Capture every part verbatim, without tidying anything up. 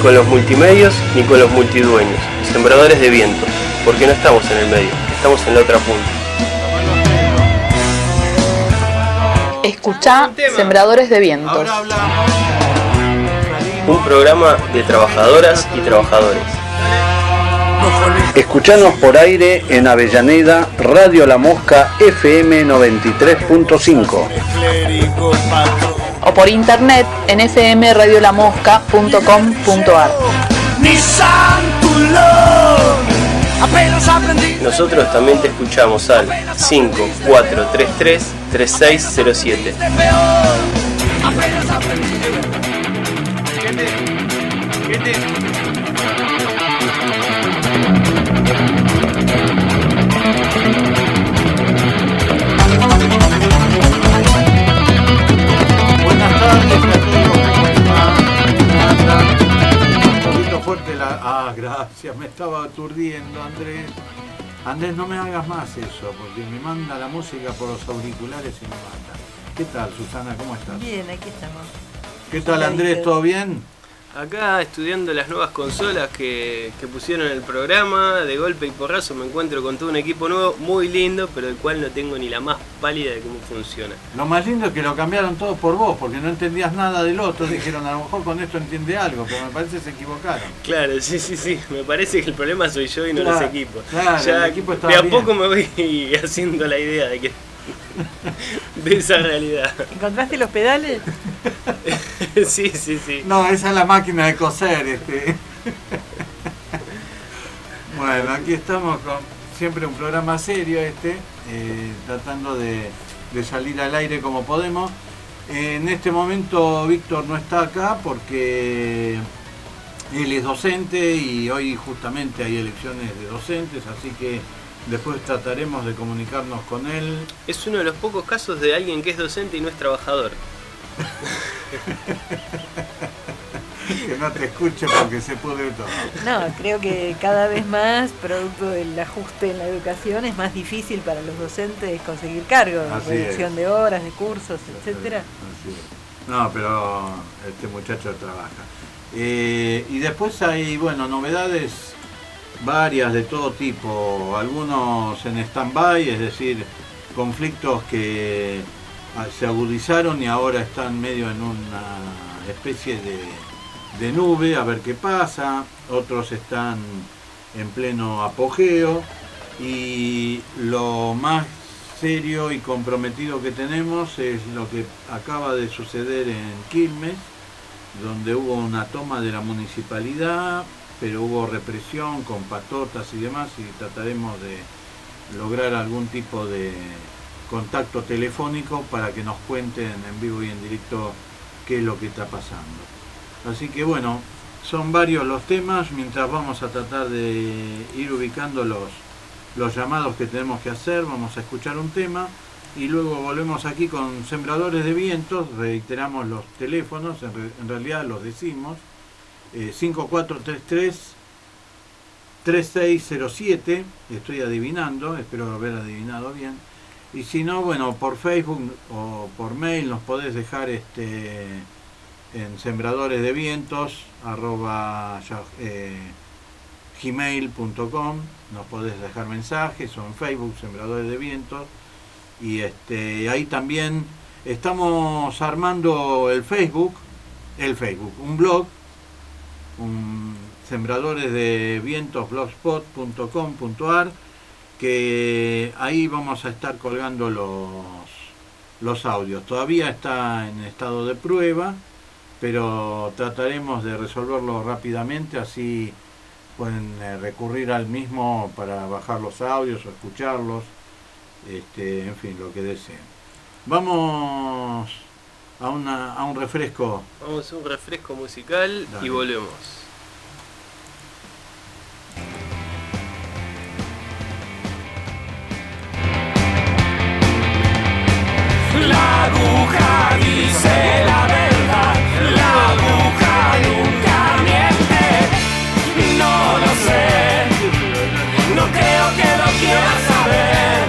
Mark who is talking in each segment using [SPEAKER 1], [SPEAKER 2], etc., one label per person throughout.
[SPEAKER 1] con los multimedios ni con los multidueños, sembradores de viento, porque no estamos en el medio, estamos en la otra punta.
[SPEAKER 2] Escuchá Sembradores de Vientos.
[SPEAKER 1] Un programa de trabajadoras y trabajadores.
[SPEAKER 3] Escuchanos por aire en Avellaneda, Radio La Mosca F M noventa y tres punto cinco.
[SPEAKER 2] O por internet en f m radio la mosca punto com punto a r.
[SPEAKER 1] Nosotros también te escuchamos al cinco cuatro tres tres tres seis cero siete.
[SPEAKER 4] Buenas tardes a todos. Un poquito fuerte la... Ah, gracias, me estaba aturdiendo, Andrés. Andrés, no me hagas más eso, porque me manda la música por los auriculares y me mata. ¿Qué tal, Susana? ¿Cómo estás?
[SPEAKER 5] Bien, aquí estamos.
[SPEAKER 4] ¿Qué tal, Andrés? ¿Todo bien?
[SPEAKER 1] Acá estudiando las nuevas consolas que, que pusieron en el programa, de golpe y porrazo me encuentro con todo un equipo nuevo, muy lindo, pero del cual no tengo ni la más pálida de cómo funciona.
[SPEAKER 4] Lo más lindo es que lo cambiaron todo por vos, porque no entendías nada del otro. Dijeron, a lo mejor con esto entiende algo, pero me parece que se equivocaron.
[SPEAKER 1] Claro, sí, sí, sí. Me parece que el problema soy yo y no
[SPEAKER 4] claro,
[SPEAKER 1] los equipos.
[SPEAKER 4] Claro,
[SPEAKER 1] ya
[SPEAKER 4] el equipo está
[SPEAKER 1] de a
[SPEAKER 4] bien.
[SPEAKER 1] poco me voy haciendo la idea de que de esa realidad.
[SPEAKER 5] ¿Encontraste los pedales?
[SPEAKER 1] Sí, sí, sí.
[SPEAKER 4] No, esa es la máquina de coser. Este. Bueno, aquí estamos con siempre un programa serio este, eh, tratando de, de salir al aire como podemos. En este momento Víctor no está acá porque él es docente y hoy justamente hay elecciones de docentes, así que después trataremos de comunicarnos con él.
[SPEAKER 1] Es uno de los pocos casos de alguien que es docente y no es trabajador.
[SPEAKER 4] Que no te escuche porque se pudre todo.
[SPEAKER 5] No, creo que cada vez más, producto del ajuste en la educación, es más difícil para los docentes conseguir cargos,
[SPEAKER 4] Así
[SPEAKER 5] reducción
[SPEAKER 4] es.
[SPEAKER 5] de horas, de cursos, etcétera.
[SPEAKER 4] Así es. No, pero este muchacho trabaja. Eh, y después hay, bueno, novedades varias de todo tipo, algunos en stand-by, es decir, conflictos que se agudizaron y ahora están medio en una especie de, de nube, a ver qué pasa, otros están en pleno apogeo y lo más serio y comprometido que tenemos es lo que acaba de suceder en Quilmes, donde hubo una toma de la municipalidad, pero hubo represión con patotas y demás, y trataremos de lograr algún tipo de contacto telefónico para que nos cuenten en vivo y en directo qué es lo que está pasando. Así que bueno, son varios los temas, mientras vamos a tratar de ir ubicando los, los llamados que tenemos que hacer, vamos a escuchar un tema y luego volvemos aquí con Sembradores de Vientos, reiteramos los teléfonos, en, re, en realidad los decimos, eh, cinco cuatro tres tres tres seis cero siete, estoy adivinando, espero haber adivinado bien, y si no, bueno, por Facebook o por mail nos podés dejar este en sembradores de vientos arroba eh, gmail punto com, nos podés dejar mensajes, o en Facebook Sembradores de Vientos, y este ahí también estamos armando el Facebook, el Facebook, un blog, un Sembradores de Vientos blogspot punto com punto a r, que ahí vamos a estar colgando los, los audios. Todavía está en estado de prueba, pero trataremos de resolverlo rápidamente, así pueden eh, recurrir al mismo para bajar los audios o escucharlos, este, en fin, lo que deseen. Vamos a, una, a un refresco.
[SPEAKER 1] Vamos a un refresco musical. Dale. Y volvemos.
[SPEAKER 6] La aguja dice la verdad, la aguja nunca miente. No lo sé, no creo que lo quieras saber.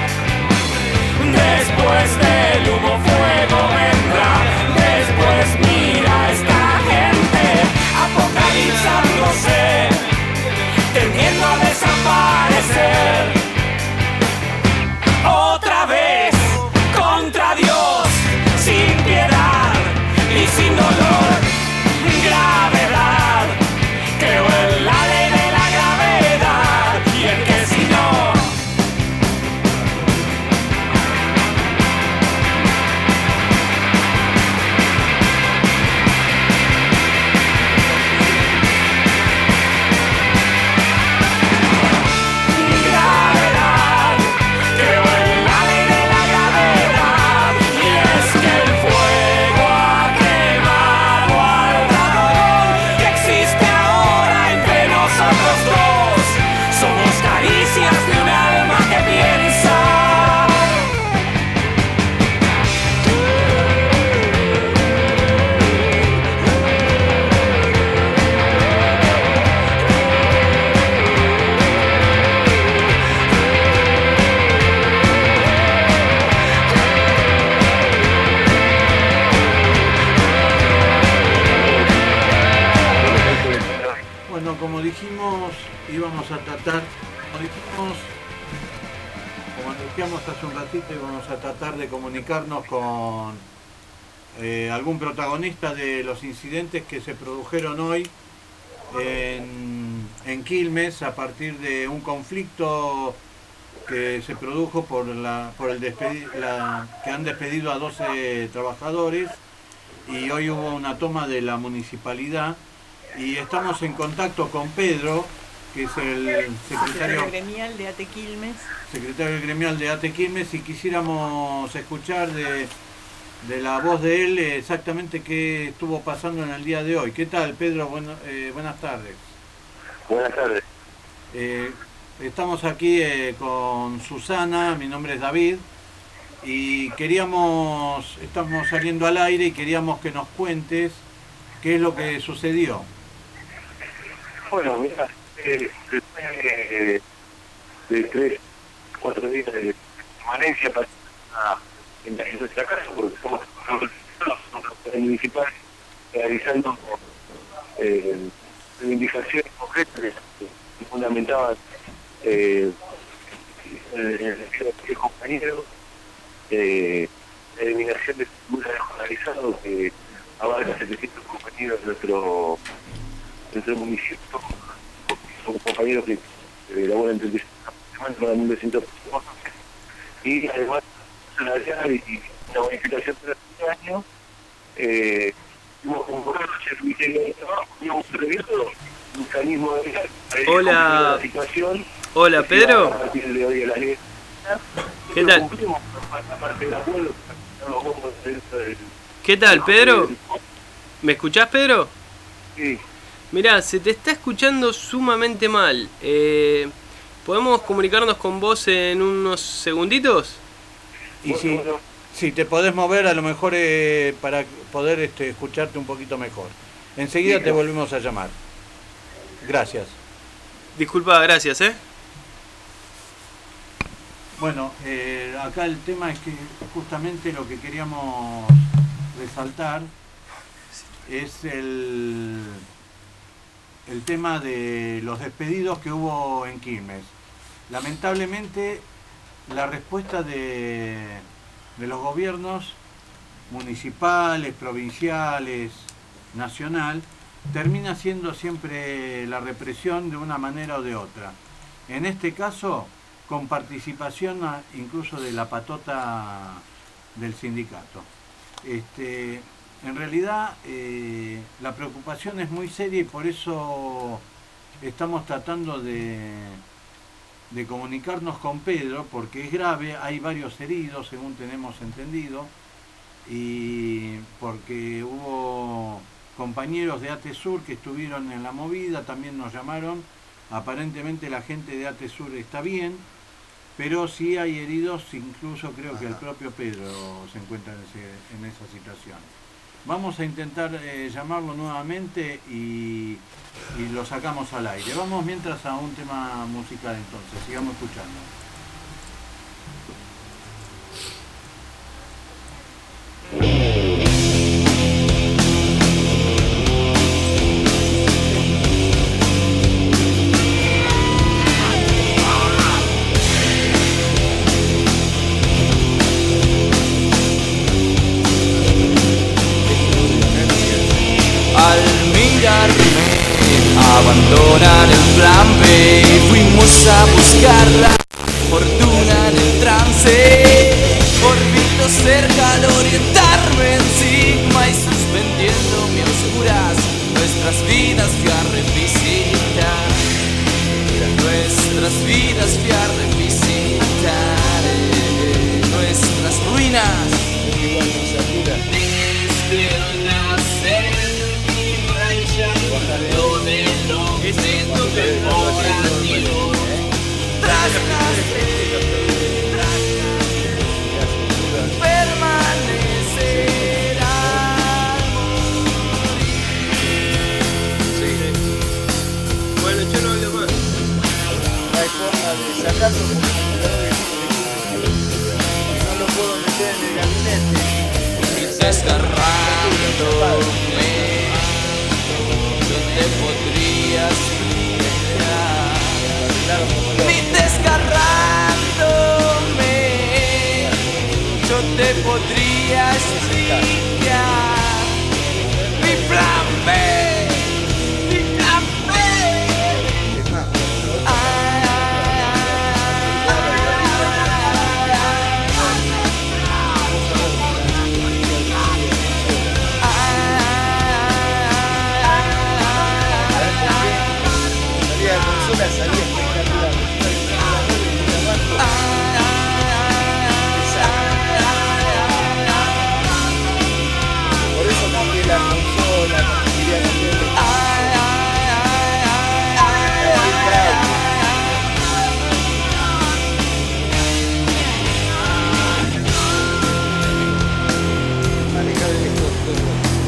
[SPEAKER 6] Después del humo fuego vendrá, después mira a esta gente, apocalipsis.
[SPEAKER 4] dijimos, íbamos a tratar, como dijimos, como anunciamos hace un ratito, íbamos a tratar de comunicarnos con eh, algún protagonista de los incidentes que se produjeron hoy en, en Quilmes a partir de un conflicto que se produjo por la por el despedi la, que han despedido a doce trabajadores, y hoy hubo una toma de la municipalidad y estamos en contacto con Pedro, que es el secretario
[SPEAKER 5] gremial de ATE Quilmes.
[SPEAKER 4] Secretario gremial de ATE Quilmes, y quisiéramos escuchar de, de la voz de él exactamente qué estuvo pasando en el día de hoy. ¿Qué tal, Pedro? Bueno, eh, buenas tardes.
[SPEAKER 7] Buenas tardes.
[SPEAKER 4] Eh, estamos aquí eh, con Susana, mi nombre es David, y queríamos, estamos saliendo al aire y queríamos que nos cuentes qué es lo que sucedió.
[SPEAKER 7] Bueno, mira, eh, después de, de tres, cuatro días de permanencia para en la nuestra casa, porque somos los municipales realizando eh, reivindicaciones concretas que fundamentaban eh, el el compañero, eh, la eliminación de figuras escolarizadas que abarca setecientos compañeros de nuestro, de nuestro municipio. Son compañeros que eh, laboran treinta y cinco semanas para mil doscientos personas, y además salarial y una bonificación de los años. Eh, hemos convocado el Ministerio de Trabajo, hemos previsto un mecanismo de
[SPEAKER 1] Hola.
[SPEAKER 7] la situación.
[SPEAKER 1] Hola, Pedro.
[SPEAKER 7] A partir de hoy a las diez.
[SPEAKER 1] ¿Qué tal?
[SPEAKER 7] Cumplimos parte del acuerdo, los bombos dentro del...
[SPEAKER 1] ¿Qué tal, Pedro? ¿Me escuchás, Pedro?
[SPEAKER 7] Sí.
[SPEAKER 1] Mirá, se te está escuchando sumamente mal. Eh, ¿Podemos comunicarnos con vos en unos segunditos?
[SPEAKER 4] Y si, si te podés mover, a lo mejor eh, para poder este, escucharte un poquito mejor. Enseguida te volvemos a llamar. Gracias.
[SPEAKER 1] Disculpa, gracias, ¿eh?
[SPEAKER 4] Bueno, eh, acá el tema es que justamente lo que queríamos resaltar es el, el tema de los despedidos que hubo en Quilmes. Lamentablemente, la respuesta de, de los gobiernos municipales, provinciales, nacional, termina siendo siempre la represión de una manera o de otra. En este caso, con participación incluso de la patota del sindicato. Este, en realidad, eh, la preocupación es muy seria y por eso estamos tratando de, de comunicarnos con Pedro, porque es grave, hay varios heridos, según tenemos entendido, y porque hubo compañeros de ATESUR que estuvieron en la movida, también nos llamaron. Aparentemente la gente de ATESUR está bien, pero sí hay heridos, incluso creo que el propio Pedro se encuentra en, ese, en esa situación. Vamos a intentar eh, llamarlo nuevamente y, y lo sacamos al aire. Vamos mientras a un tema musical entonces, sigamos escuchando.
[SPEAKER 6] Abandonar el plan B y fuimos a buscar la fortuna en el trance. Orbito cerca al orientarme en sigma y suspendiéndome a oscuras. Nuestras vidas fui a revisitar. Nuestras vidas fui a revisitar. eh, Nuestras ruinas. Espero nacer y rayar. Es esto temporativo. Tras nacer, tras nacer, permanece.
[SPEAKER 5] la consola, como diría la gente. Maneja de lejos todo.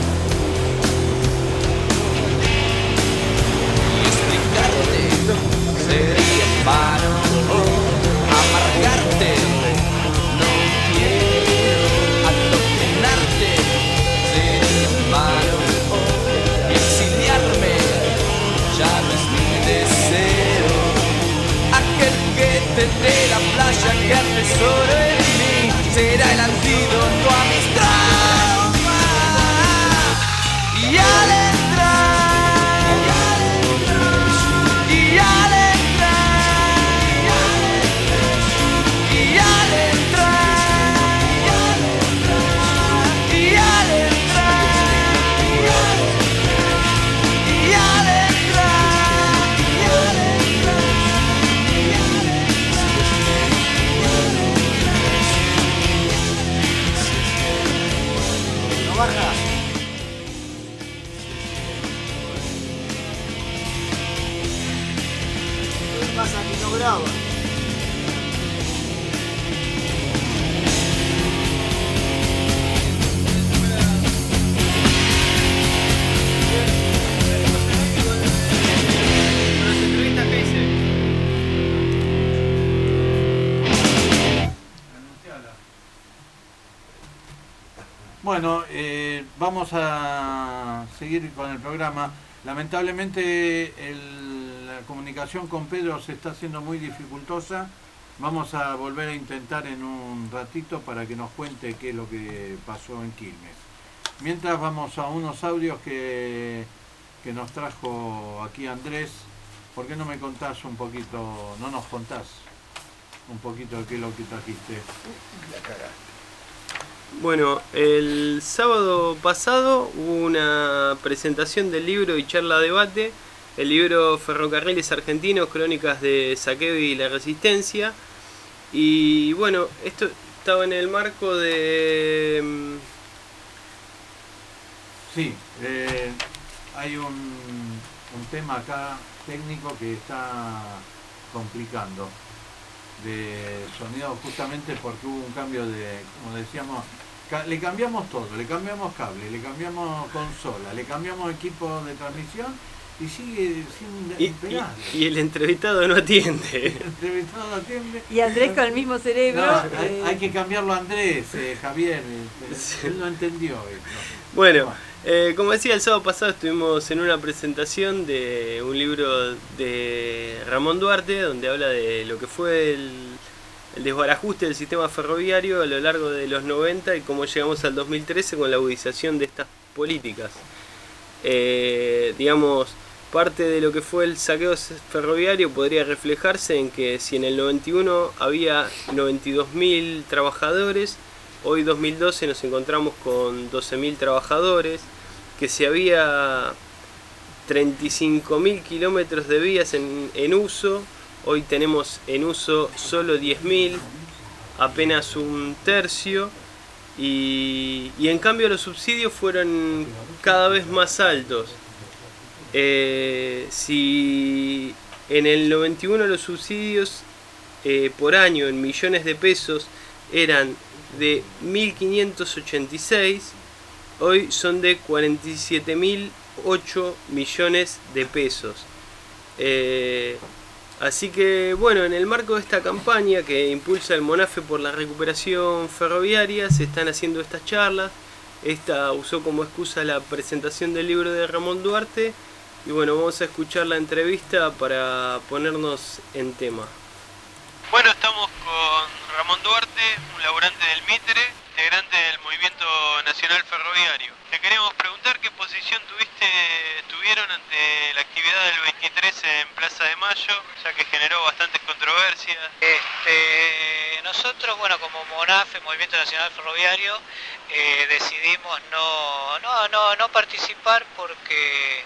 [SPEAKER 6] Y explicarte sería en vano, amargarte no quiero, adoctrinarte sería en vano, exiliarme ya no es mi deseo, aquel que tendré la playa que atesoro en mí será el antídoto a mis traumas. Y al entrar, y al entrar, y al entrar, y al entrar, y al entrar,
[SPEAKER 8] No baja. ¿Qué pasa que no graba?
[SPEAKER 1] Las entrevistas que hice.
[SPEAKER 4] Bueno, eh, vamos a seguir con el programa. Lamentablemente el- la comunicación con Pedro se está haciendo muy dificultosa. Vamos a volver a intentar en un ratito para que nos cuente qué es lo que pasó en Quilmes. Mientras vamos a unos audios que, que nos trajo aquí Andrés. ¿Por qué no me contás un poquito, no nos contás un poquito de qué es lo que trajiste?
[SPEAKER 1] Bueno, el sábado pasado hubo una presentación del libro y charla debate, el libro Ferrocarriles Argentinos, Crónicas de Saqueo y la Resistencia. Y bueno, esto estaba en el marco de... mm,
[SPEAKER 4] Sí, eh, hay un, un tema acá técnico que está complicando de sonido justamente porque hubo un cambio de, como decíamos, ca- le cambiamos todo, le cambiamos cable, le cambiamos consola, le cambiamos equipo de transmisión y sigue sin
[SPEAKER 1] Y,
[SPEAKER 4] pegar.
[SPEAKER 1] y- y el entrevistado no atiende.
[SPEAKER 4] El entrevistado no atiende.
[SPEAKER 5] Y Andrés con el mismo cerebro.
[SPEAKER 4] No, hay,
[SPEAKER 5] eh,
[SPEAKER 4] hay que cambiarlo a Andrés, eh, Javier, eh,
[SPEAKER 1] Sí.
[SPEAKER 4] él no entendió esto.
[SPEAKER 1] Bueno, eh, como decía, el sábado pasado estuvimos en una presentación de un libro de Ramón Duarte, donde habla de lo que fue el, el desbarajuste del sistema ferroviario a lo largo de los noventa y cómo llegamos al dos mil trece con la agudización de estas políticas. Eh, digamos, parte de lo que fue el saqueo ferroviario podría reflejarse en que si en el noventa y uno había noventa y dos mil trabajadores, hoy dos mil doce nos encontramos con doce mil trabajadores, que si había treinta y cinco mil kilómetros de vías en, en uso, hoy tenemos en uso solo diez mil, apenas un tercio, y, y en cambio los subsidios fueron cada vez más altos. Eh, si en el noventa y uno los subsidios eh, por año en millones de pesos eran de mil quinientos ochenta y seis, hoy son de cuarenta y siete mil ocho millones de pesos. Eh, así que bueno, en el marco de esta campaña que impulsa el MONAFE por la recuperación ferroviaria, se están haciendo estas charlas. Esta usó como excusa la presentación del libro de Ramón Duarte. Y bueno, vamos a escuchar la entrevista para ponernos en tema. Bueno, estamos con Ramón Duarte, un laburante del Mitre, integrante del Movimiento Nacional Ferroviario. Te queríamos preguntar qué posición tuviste, tuvieron ante la actividad del veintitrés en Plaza de Mayo, ya que generó bastantes controversias.
[SPEAKER 9] Este, nosotros, bueno, como MONAFE, Movimiento Nacional Ferroviario, eh, decidimos no, no, no, no participar porque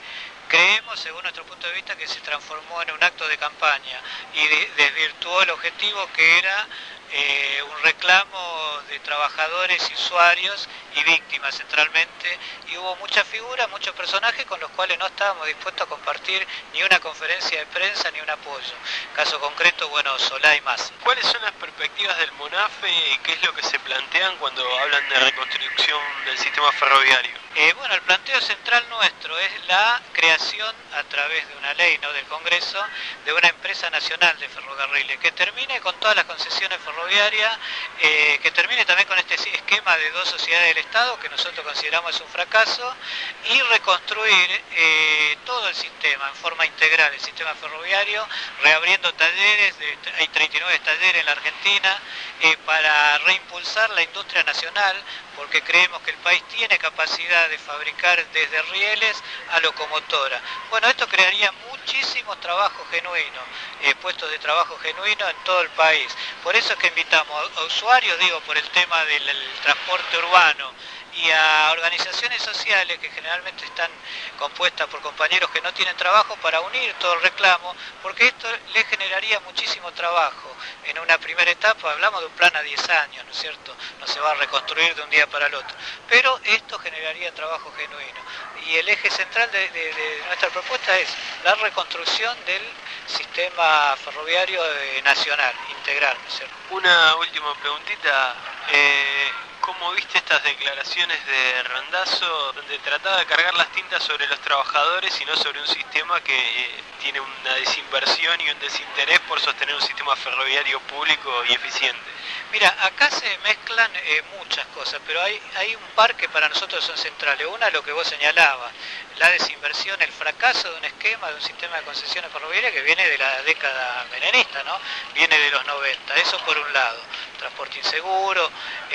[SPEAKER 9] creemos, según nuestro punto de vista, que se transformó en un acto de campaña y de- desvirtuó el objetivo que era eh, un reclamo de trabajadores y usuarios y víctimas centralmente, y hubo muchas figuras, muchos personajes con los cuales no estábamos dispuestos a compartir ni una conferencia de prensa ni un apoyo. Caso concreto, bueno, Solá y Massa.
[SPEAKER 1] ¿Cuáles son las perspectivas del MONAFE y qué es lo que se plantean cuando hablan de reconstrucción del sistema ferroviario?
[SPEAKER 9] Eh, bueno, el planteo central nuestro es la creación a través de una ley, ¿no?, del Congreso, de una empresa nacional de ferrocarriles que termine con todas las concesiones ferroviarias, eh, que termine también con este esquema de dos sociedades del Estado que nosotros consideramos un fracaso, y reconstruir eh, todo el sistema en forma integral, el sistema ferroviario, reabriendo talleres, de, hay treinta y nueve talleres en la Argentina, eh, para reimpulsar la industria nacional, porque creemos que el país tiene capacidad de fabricar desde rieles a locomotora. Bueno, esto crearía muchísimos trabajos genuinos, eh, puestos de trabajo genuinos en todo el país. Por eso es que invitamos a, a usuarios, digo, por el tema del el transporte urbano, y a organizaciones sociales que generalmente están compuestas por compañeros que no tienen trabajo, para unir todo el reclamo, porque esto les generaría muchísimo trabajo. En una primera etapa hablamos de un plan a diez años, ¿no es cierto? No se va a reconstruir de un día para el otro, pero esto generaría trabajo genuino. Y el eje central de, de, de nuestra propuesta es la reconstrucción del sistema ferroviario eh, nacional, integral, ¿no es cierto?
[SPEAKER 1] Una última preguntita. Eh... ¿Cómo viste estas declaraciones de Randazzo, donde trataba de cargar las tintas sobre los trabajadores y no sobre un sistema que eh, tiene una desinversión y un desinterés por sostener un sistema ferroviario público y eficiente?
[SPEAKER 9] Mira, acá se mezclan eh, muchas cosas, pero hay, hay un par que para nosotros son centrales. Una es lo que vos señalabas, la desinversión, el fracaso de un esquema, de un sistema de concesiones ferroviarias que viene de la década menemista, ¿no? Viene de los noventa, eso por un lado. Transporte inseguro,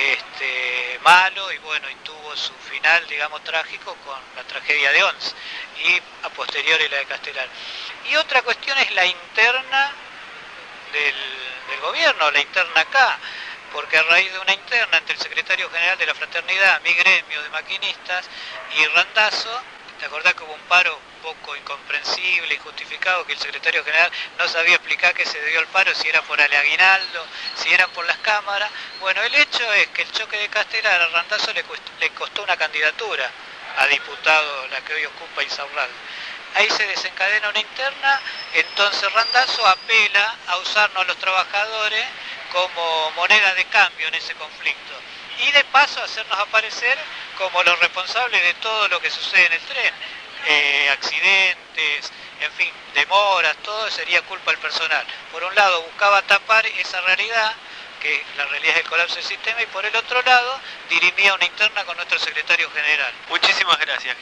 [SPEAKER 9] este, malo, y bueno, y tuvo su final, digamos, trágico con la tragedia de Once, y a posteriori la de Castelar. Y otra cuestión es la interna del, del gobierno, la interna acá, porque a raíz de una interna entre el secretario general de la Fraternidad, mi gremio de maquinistas, y Randazzo, ¿te acordás que hubo un paro un poco incomprensible, injustificado, que el secretario general no sabía explicar qué se debió al paro, si era por el aguinaldo, si era por las cámaras? Bueno, el hecho es que el choque de Castelar a Randazzo le, le costó una candidatura a diputado, la que hoy ocupa Insaurralde. Ahí se desencadena una interna, entonces Randazzo apela a usarnos a los trabajadores como moneda de cambio en ese conflicto, y de paso hacernos aparecer como los responsables de todo lo que sucede en el tren, eh, accidentes, en fin, demoras, todo sería culpa del personal. Por un lado buscaba tapar esa realidad, que la realidad es el colapso del sistema, y por el otro lado dirimía una interna con nuestro secretario general.
[SPEAKER 1] Muchísimas gracias.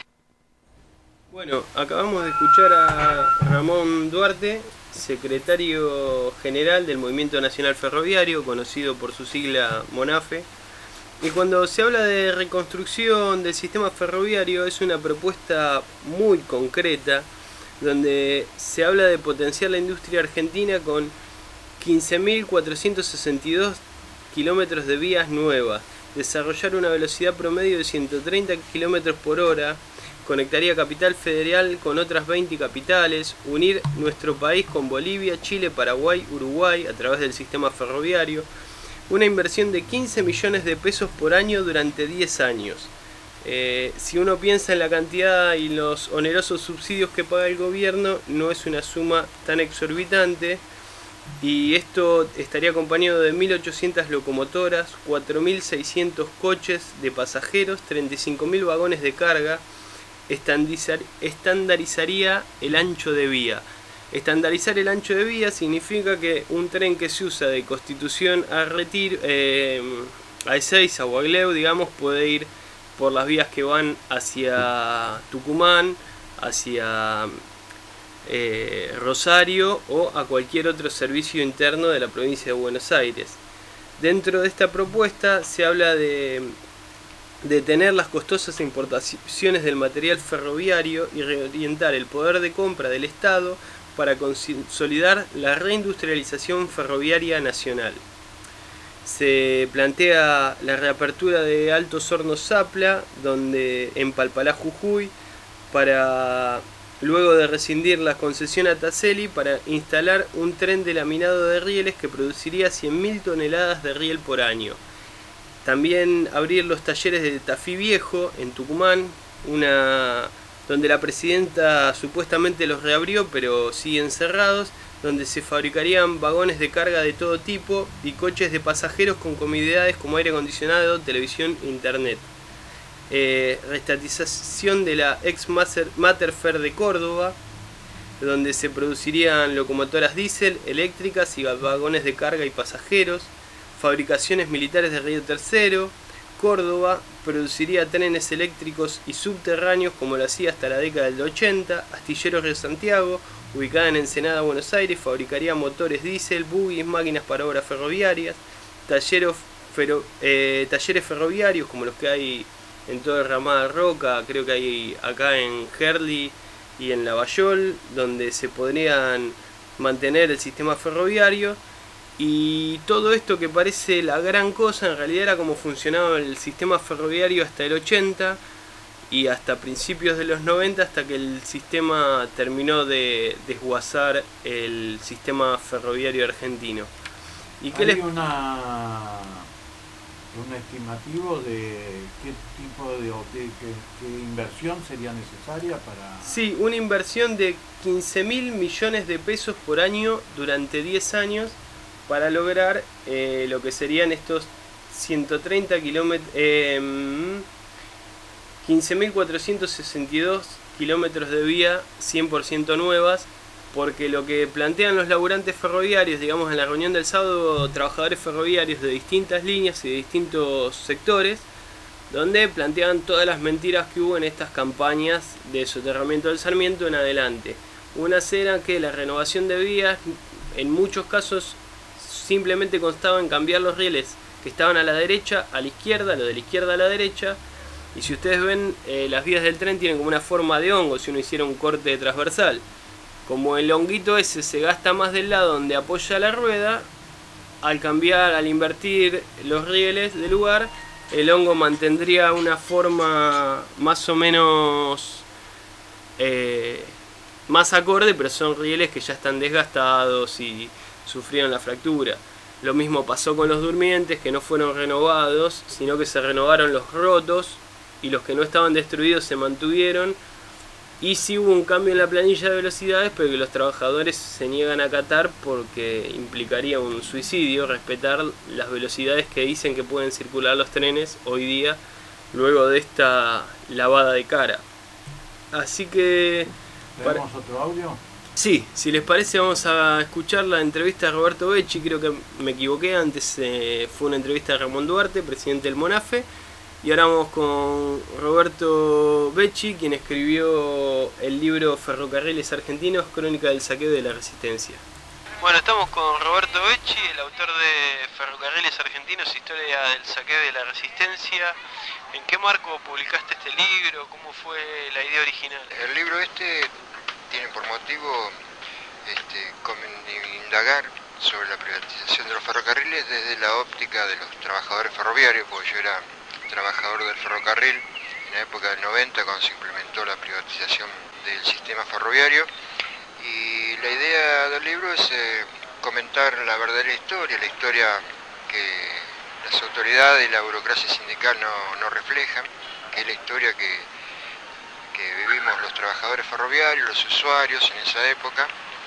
[SPEAKER 10] Bueno, acabamos de escuchar a Ramón Duarte, secretario general del Movimiento Nacional Ferroviario, conocido por su sigla MONAFE. Y cuando se habla de reconstrucción del sistema ferroviario, es una propuesta muy concreta, donde se habla de potenciar la industria argentina con quince mil cuatrocientos sesenta y dos kilómetros de vías nuevas, desarrollar una velocidad promedio de ciento treinta kilómetros por hora, conectaría Capital Federal con otras veinte capitales, unir nuestro país con Bolivia, Chile, Paraguay, Uruguay a través del sistema ferroviario, una inversión de quince millones de pesos por año durante diez años. Eh, si uno piensa en la cantidad y los onerosos subsidios que paga el gobierno, no es una suma tan exorbitante, y esto estaría acompañado de mil ochocientas locomotoras, cuatro mil seiscientos coches de pasajeros, treinta y cinco mil vagones de carga. Estandarizaría el ancho de vía. Estandarizar el ancho de vía significa que un tren que se usa de Constitución a Retiro, eh, a Ezeiza o a Gleu, digamos, puede ir por las vías que van hacia Tucumán, hacia eh, Rosario o a cualquier otro servicio interno de la provincia de Buenos Aires. Dentro de esta propuesta se habla de detener las costosas importaciones del material ferroviario y reorientar el poder de compra del Estado para consolidar la reindustrialización ferroviaria nacional. Se plantea la reapertura de Altos Hornos Zapla, donde en Palpalá, Jujuy, para
[SPEAKER 1] luego de rescindir la concesión a Taselli para instalar un tren de laminado de rieles que produciría cien mil toneladas de riel por año. También abrir los talleres de Tafí Viejo en Tucumán, una donde la presidenta supuestamente los reabrió pero siguen cerrados, donde se fabricarían vagones de carga de todo tipo y coches de pasajeros con comodidades como aire acondicionado, televisión e internet. Eh, restatización de la ex Mater Fair de Córdoba, donde se producirían locomotoras diésel, eléctricas y vagones de carga y pasajeros. Fabricaciones militares de Río Tercero. Córdoba produciría trenes eléctricos y subterráneos como lo hacía hasta la década del ochenta. Astilleros Río Santiago, ubicada en Ensenada, Buenos Aires, fabricaría motores diésel, buggies, máquinas para obras ferroviarias. Talleros ferro, eh, talleres ferroviarios como los que hay en toda el Ramada Roca, creo que hay acá en Herli y en Lavallol, donde se podrían mantener el sistema ferroviario. Y todo esto que parece la gran cosa, en realidad era como funcionaba el sistema ferroviario hasta el ochenta y hasta principios de los noventa, hasta que el sistema terminó de desguazar el sistema ferroviario argentino. ¿Y qué
[SPEAKER 4] ¿Hay
[SPEAKER 1] les...
[SPEAKER 4] una... un estimativo de qué tipo de, de qué, qué inversión sería necesaria para...?
[SPEAKER 1] Sí, una inversión de quince mil millones de pesos por año durante diez años para lograr eh, lo que serían estos ciento treinta kilómetros, eh, quince mil cuatrocientos sesenta y dos kilómetros de vía cien por ciento nuevas, porque lo que plantean los laburantes ferroviarios, digamos en la reunión del sábado, trabajadores ferroviarios de distintas líneas y de distintos sectores, donde planteaban todas las mentiras que hubo en estas campañas de soterramiento del Sarmiento en adelante. Una era que la renovación de vías en muchos casos simplemente constaba en cambiar los rieles que estaban a la derecha a la izquierda, lo de la izquierda a la derecha, y si ustedes ven eh, las vías del tren tienen como una forma de hongo si uno hiciera un corte transversal. Como el honguito ese se gasta más del lado donde apoya la rueda, al cambiar, al invertir los rieles de lugar, el hongo mantendría una forma más o menos eh, más acorde, pero son rieles que ya están desgastados y sufrieron la fractura. Lo mismo pasó con los durmientes, que no fueron renovados, sino que se renovaron los rotos y los que no estaban destruidos se mantuvieron. Y sí hubo un cambio en la planilla de velocidades, pero que los trabajadores se niegan a acatar porque implicaría un suicidio respetar las velocidades que dicen que pueden circular los trenes hoy día, luego de esta lavada de cara. Así que...
[SPEAKER 4] ¿Tenemos para... otro audio?
[SPEAKER 1] Sí, si les parece vamos a escuchar la entrevista de Roberto Becci. Creo que me equivoqué, antes eh, fue una entrevista de Ramón Duarte, presidente del MONAFE. Y ahora vamos con Roberto Becci, quien escribió el libro Ferrocarriles Argentinos, Crónica del Saqueo y de la Resistencia. Bueno, estamos con Roberto Becci, el autor de Ferrocarriles Argentinos, Historia del Saqueo y de la Resistencia. ¿En qué marco publicaste este libro? ¿Cómo fue la idea original?
[SPEAKER 11] El libro este tiene por motivo este, indagar sobre la privatización de los ferrocarriles desde la óptica de los trabajadores ferroviarios, porque yo era trabajador del ferrocarril en la época del noventa, cuando se implementó la privatización del sistema ferroviario, y la idea del libro es eh, comentar la verdadera historia, la historia que las autoridades y la burocracia sindical no, no reflejan, que es la historia que, que vivimos los trabajadores ferroviarios, los usuarios en esa época,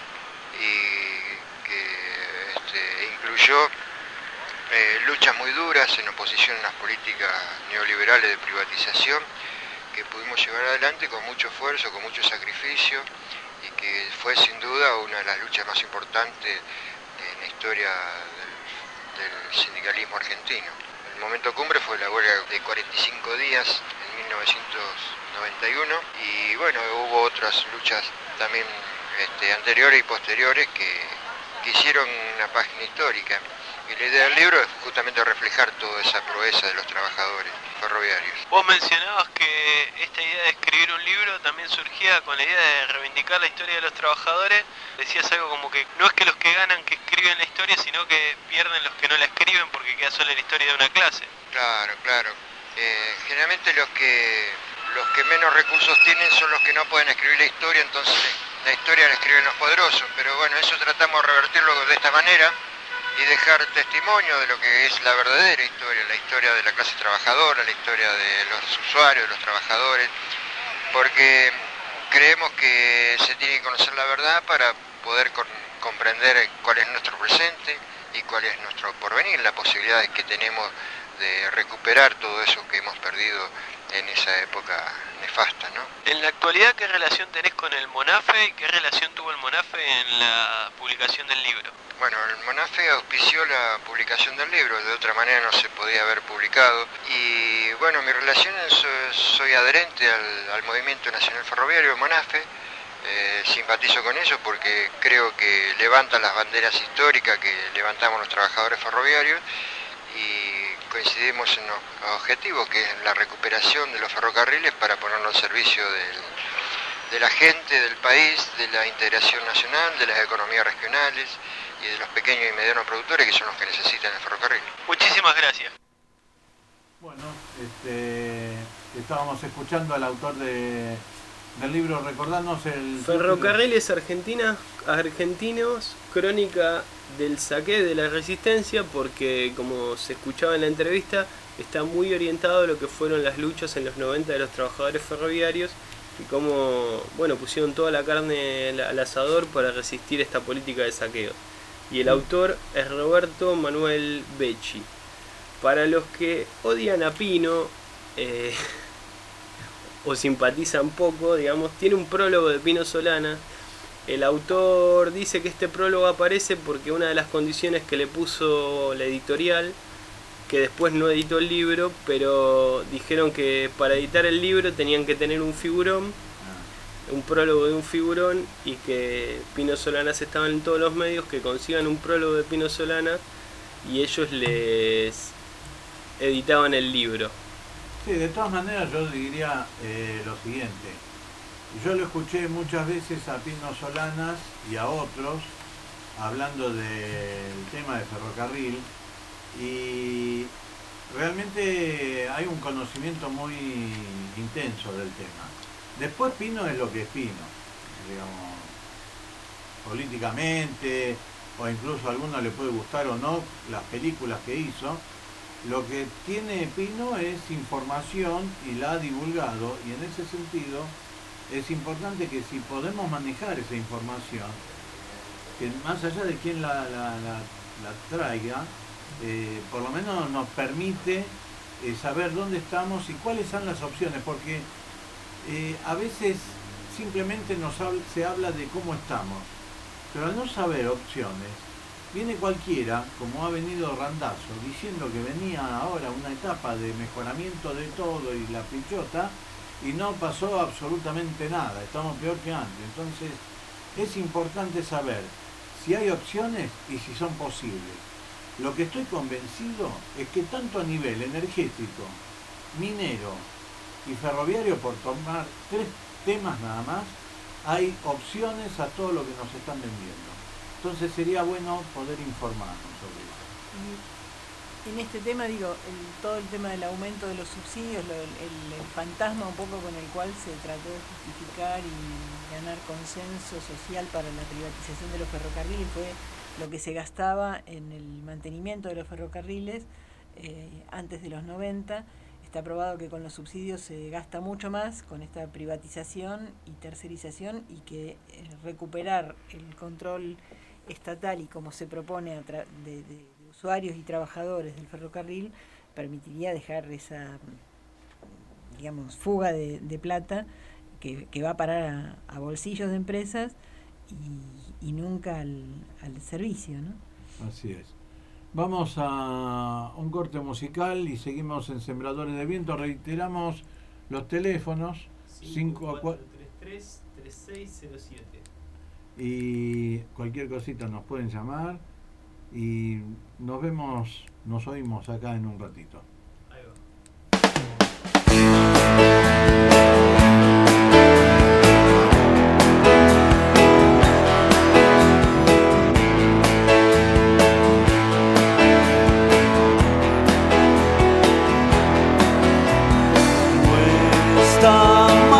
[SPEAKER 11] y que este, incluyó Eh, luchas muy duras en oposición a las políticas neoliberales de privatización que pudimos llevar adelante con mucho esfuerzo, con mucho sacrificio, y que fue sin duda una de las luchas más importantes en la historia del, del sindicalismo argentino. El momento cumbre fue la huelga de cuarenta y cinco días en mil novecientos noventa y uno, y bueno, hubo otras luchas también este, anteriores y posteriores que, que hicieron una página histórica. Y la idea del libro es justamente reflejar toda esa proeza de los trabajadores ferroviarios.
[SPEAKER 1] Vos mencionabas que esta idea de escribir un libro también surgía con la idea de reivindicar la historia de los trabajadores. Decías algo como que no es que los que ganan que escriben la historia, sino que pierden los que no la escriben porque queda solo la historia de una clase.
[SPEAKER 11] Claro, claro. Eh, generalmente los que, los que menos recursos tienen son los que no pueden escribir la historia, entonces la historia la escriben los poderosos. Pero bueno, eso tratamos de revertirlo de esta manera y dejar testimonio de lo que es la verdadera historia, la historia de la clase trabajadora, la historia de los usuarios, de los trabajadores, porque creemos que se tiene que conocer la verdad para poder con, comprender cuál es nuestro presente y cuál es nuestro porvenir, las posibilidades que tenemos de recuperar todo eso que hemos perdido en esa época nefasta, ¿no?
[SPEAKER 10] En la actualidad, ¿qué relación tenés con el MONAFE y qué relación tuvo el MONAFE en la publicación del libro?
[SPEAKER 11] Bueno, el MONAFE auspició la publicación del libro, de otra manera no se podía haber publicado. Y bueno, mi relación es, soy adherente al, al Movimiento Nacional Ferroviario, MONAFE. Eh, simpatizo con ellos porque creo que levantan las banderas históricas que levantamos los trabajadores ferroviarios y coincidimos en los objetivos, que es la recuperación de los ferrocarriles para ponerlo al servicio del, de la gente, del país, de la integración nacional, de las economías regionales y de los pequeños y medianos productores, que son los que necesitan el ferrocarril.
[SPEAKER 10] Muchísimas gracias.
[SPEAKER 4] Bueno, este, estábamos escuchando al autor de, del libro, recordarnos el...
[SPEAKER 1] Ferrocarriles Argentina, Argentinos, crónica del saque de la resistencia, porque como se escuchaba en la entrevista, está muy orientado a lo que fueron las luchas en los noventa de los trabajadores ferroviarios y cómo, bueno, pusieron toda la carne al asador para resistir esta política de saqueo. Y el autor es Roberto Manuel Becci. Para los que odian a Pino eh, o simpatizan poco, digamos, tiene un prólogo de Pino Solana. El autor dice que este prólogo aparece porque una de las condiciones que le puso la editorial, que después no editó el libro, pero dijeron que para editar el libro tenían que tener un figurón, un prólogo de un figurón, y que Pino Solanas estaban en todos los medios, que consigan un prólogo de Pino Solana y ellos les editaban el libro.
[SPEAKER 4] Sí, de todas maneras yo diría eh, lo siguiente. Yo lo escuché muchas veces a Pino Solanas y a otros hablando del tema de ferrocarril y realmente hay un conocimiento muy intenso del tema. Después Pino es lo que es Pino, digamos, políticamente, o incluso a algunos le puede gustar o no las películas que hizo. Lo que tiene Pino es información y la ha divulgado, y en ese sentido es importante que si podemos manejar esa información, que más allá de quién la, la, la, la traiga, eh, por lo menos nos permite eh, saber dónde estamos y cuáles son las opciones, porque eh, a veces simplemente nos habla, se habla de cómo estamos, pero al no saber opciones, viene cualquiera, como ha venido Randazzo, diciendo que venía ahora una etapa de mejoramiento de todo y la pichota, y no pasó absolutamente nada, estamos peor que antes. Entonces es importante saber si hay opciones y si son posibles. Lo que estoy convencido es que tanto a nivel energético, minero y ferroviario, por tomar tres temas nada más, hay opciones a todo lo que nos están vendiendo. Entonces sería bueno poder informarnos sobre eso.
[SPEAKER 5] En este tema, digo, el, todo el tema del aumento de los subsidios, lo, el, el fantasma un poco con el cual se trató de justificar y ganar consenso social para la privatización de los ferrocarriles fue lo que se gastaba en el mantenimiento de los ferrocarriles eh, antes de los noventa. Está probado que con los subsidios se gasta mucho más con esta privatización y tercerización, y que eh, recuperar el control estatal y como se propone a tra de, de usuarios y trabajadores del ferrocarril permitiría dejar esa, digamos, fuga de, de plata que, que va a parar a, a bolsillos de empresas y, y nunca al, al servicio, ¿no?
[SPEAKER 4] Así es. Vamos a un corte musical y seguimos en Sembradores de Viento. Reiteramos los teléfonos cinco cuatro tres tres, tres seis cero siete y cualquier cosita nos pueden llamar. Y nos vemos, nos oímos acá en un ratito. Ahí va.
[SPEAKER 6] Cuesta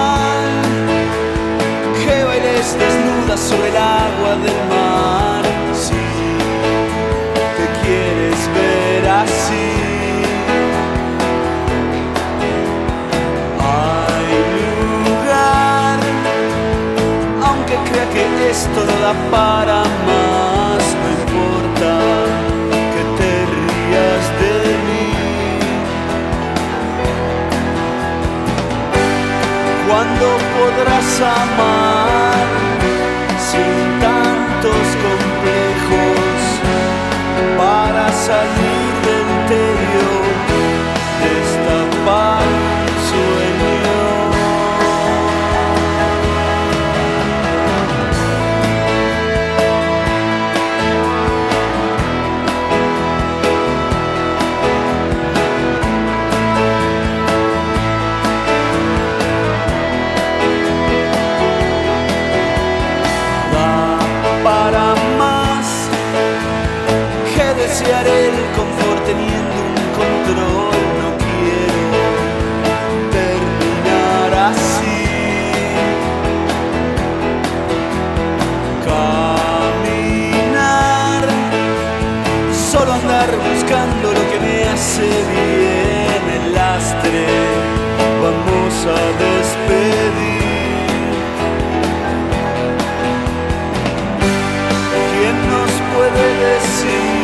[SPEAKER 6] sobre el agua del mar. Si te quieres ver así, hay lugar, aunque crea que esto no da para más. No importa que te rías de mí. ¿Cuándo podrás amar sin tantos complejos para salir del tedio, destapar un sueño? Desearé el confort teniendo un control. No quiero terminar así. Caminar, solo andar buscando lo que me hace bien. El lastre vamos a despedir. ¿Quién nos puede decir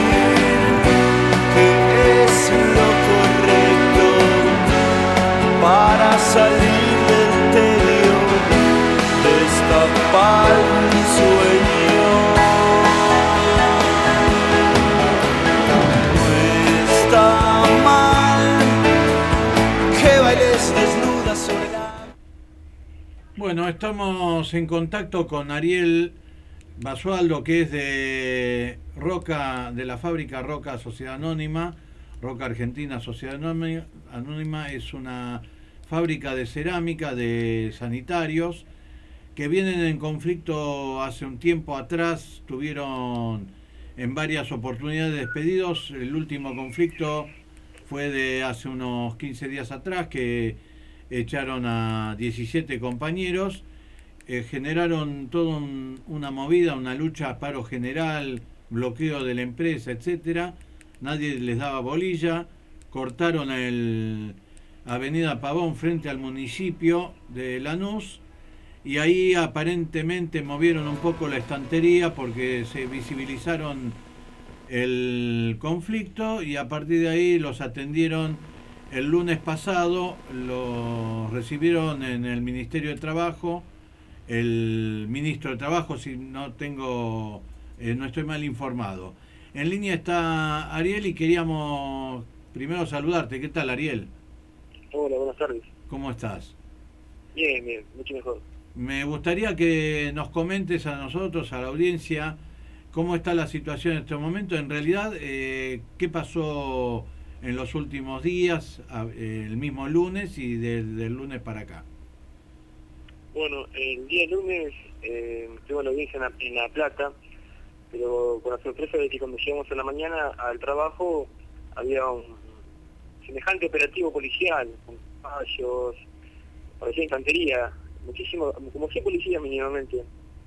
[SPEAKER 6] para salir del tedio, destapar un sueño? No está mal que bailes desnuda sobre la...
[SPEAKER 4] Bueno, estamos en contacto con Ariel Basualdo, que es de Roca, de la fábrica Roca Sociedad Anónima. Roca Argentina Sociedad Anónima es una fábrica de cerámica de sanitarios que vienen en conflicto hace un tiempo atrás. Tuvieron en varias oportunidades despedidos. El último conflicto fue de hace unos quince días atrás, que echaron a diecisiete compañeros. Eh, generaron toda un, una movida, una lucha, paro general, bloqueo de la empresa, etcétera. Nadie les daba bolilla. Cortaron el Avenida Pavón frente al municipio de Lanús, y ahí aparentemente movieron un poco la estantería porque se visibilizaron el conflicto, y a partir de ahí los atendieron el lunes pasado. Los recibieron en el Ministerio de Trabajo, el ministro de Trabajo, si no tengo, eh, no estoy mal informado. En línea está Ariel y queríamos primero saludarte. ¿Qué tal, Ariel?
[SPEAKER 12] Hola, buenas tardes.
[SPEAKER 4] ¿Cómo estás?
[SPEAKER 12] Bien, bien, mucho mejor.
[SPEAKER 4] Me gustaría que nos comentes a nosotros, a la audiencia, cómo está la situación en este momento. En realidad, eh, ¿qué pasó en los últimos días, el mismo lunes y desde el lunes para acá?
[SPEAKER 12] Bueno, el día lunes eh, tuve la audiencia en La, en La Plata, pero con la sorpresa de que cuando llegamos en la mañana al trabajo había un semejante operativo policial, con caballos, parecía infantería, muchísimo, como cien policías mínimamente.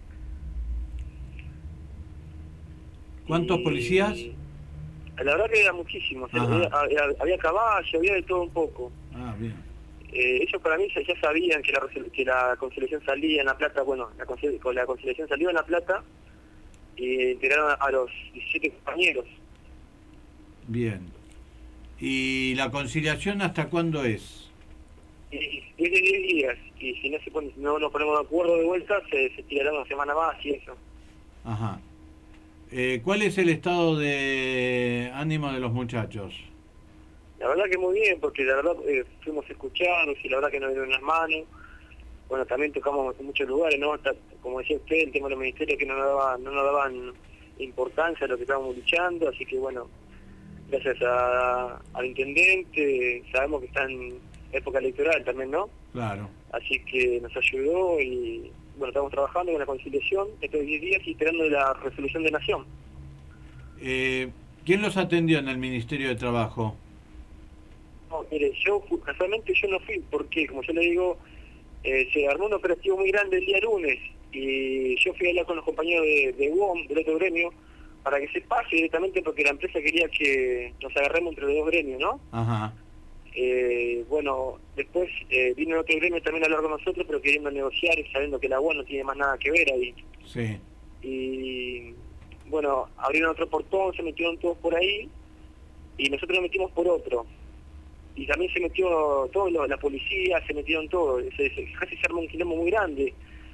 [SPEAKER 4] ¿Cuántos y... policías?
[SPEAKER 12] La verdad que era muchísimos, había, había, había caballo, había de todo un poco.
[SPEAKER 4] Ah, bien.
[SPEAKER 12] Eh, ellos para mí ya sabían que la, que la conciliación salía en La Plata, bueno, la, con la conciliación salió en La Plata, y integraron a los diecisiete compañeros.
[SPEAKER 4] Bien. ¿Y la conciliación hasta cuándo es?
[SPEAKER 12] Y, es de diez días, y si no, se pone, no nos ponemos de acuerdo de vuelta, se, se tirará una semana más y eso.
[SPEAKER 4] Ajá. Eh, ¿Cuál es el estado de ánimo de los muchachos?
[SPEAKER 12] La verdad que muy bien, porque la verdad eh, fuimos escuchados y la verdad que nos dieron las manos. Bueno, también tocamos en muchos lugares, ¿no? Hasta, como decía usted, el tema de los ministerios que no nos daban, no nos daban importancia a lo que estábamos luchando, así que bueno, gracias a, al intendente, sabemos que está en época electoral también, ¿no?
[SPEAKER 4] Claro.
[SPEAKER 12] Así que nos ayudó y bueno, estamos trabajando con la conciliación estos diez días y esperando la resolución de Nación.
[SPEAKER 4] Eh, ¿Quién los atendió en el Ministerio de Trabajo?
[SPEAKER 12] No, mire, yo casualmente yo no fui, porque como yo le digo, eh, se armó un operativo muy grande el día lunes y yo fui a hablar con los compañeros de, de U O M, del otro gremio, para que se pase directamente porque la empresa quería que nos agarremos entre los dos gremios, ¿no?
[SPEAKER 4] Ajá.
[SPEAKER 12] Eh, bueno, después eh, vino el otro gremio también a hablar con nosotros, pero queriendo negociar y sabiendo que la U A no tiene más nada que ver ahí.
[SPEAKER 4] Sí.
[SPEAKER 12] Y bueno, abrieron otro portón, se metieron todos por ahí y nosotros nos metimos por otro. Y también se metió todo, lo, la policía, se metieron todos, se, se, casi se armó un quilombo muy grande.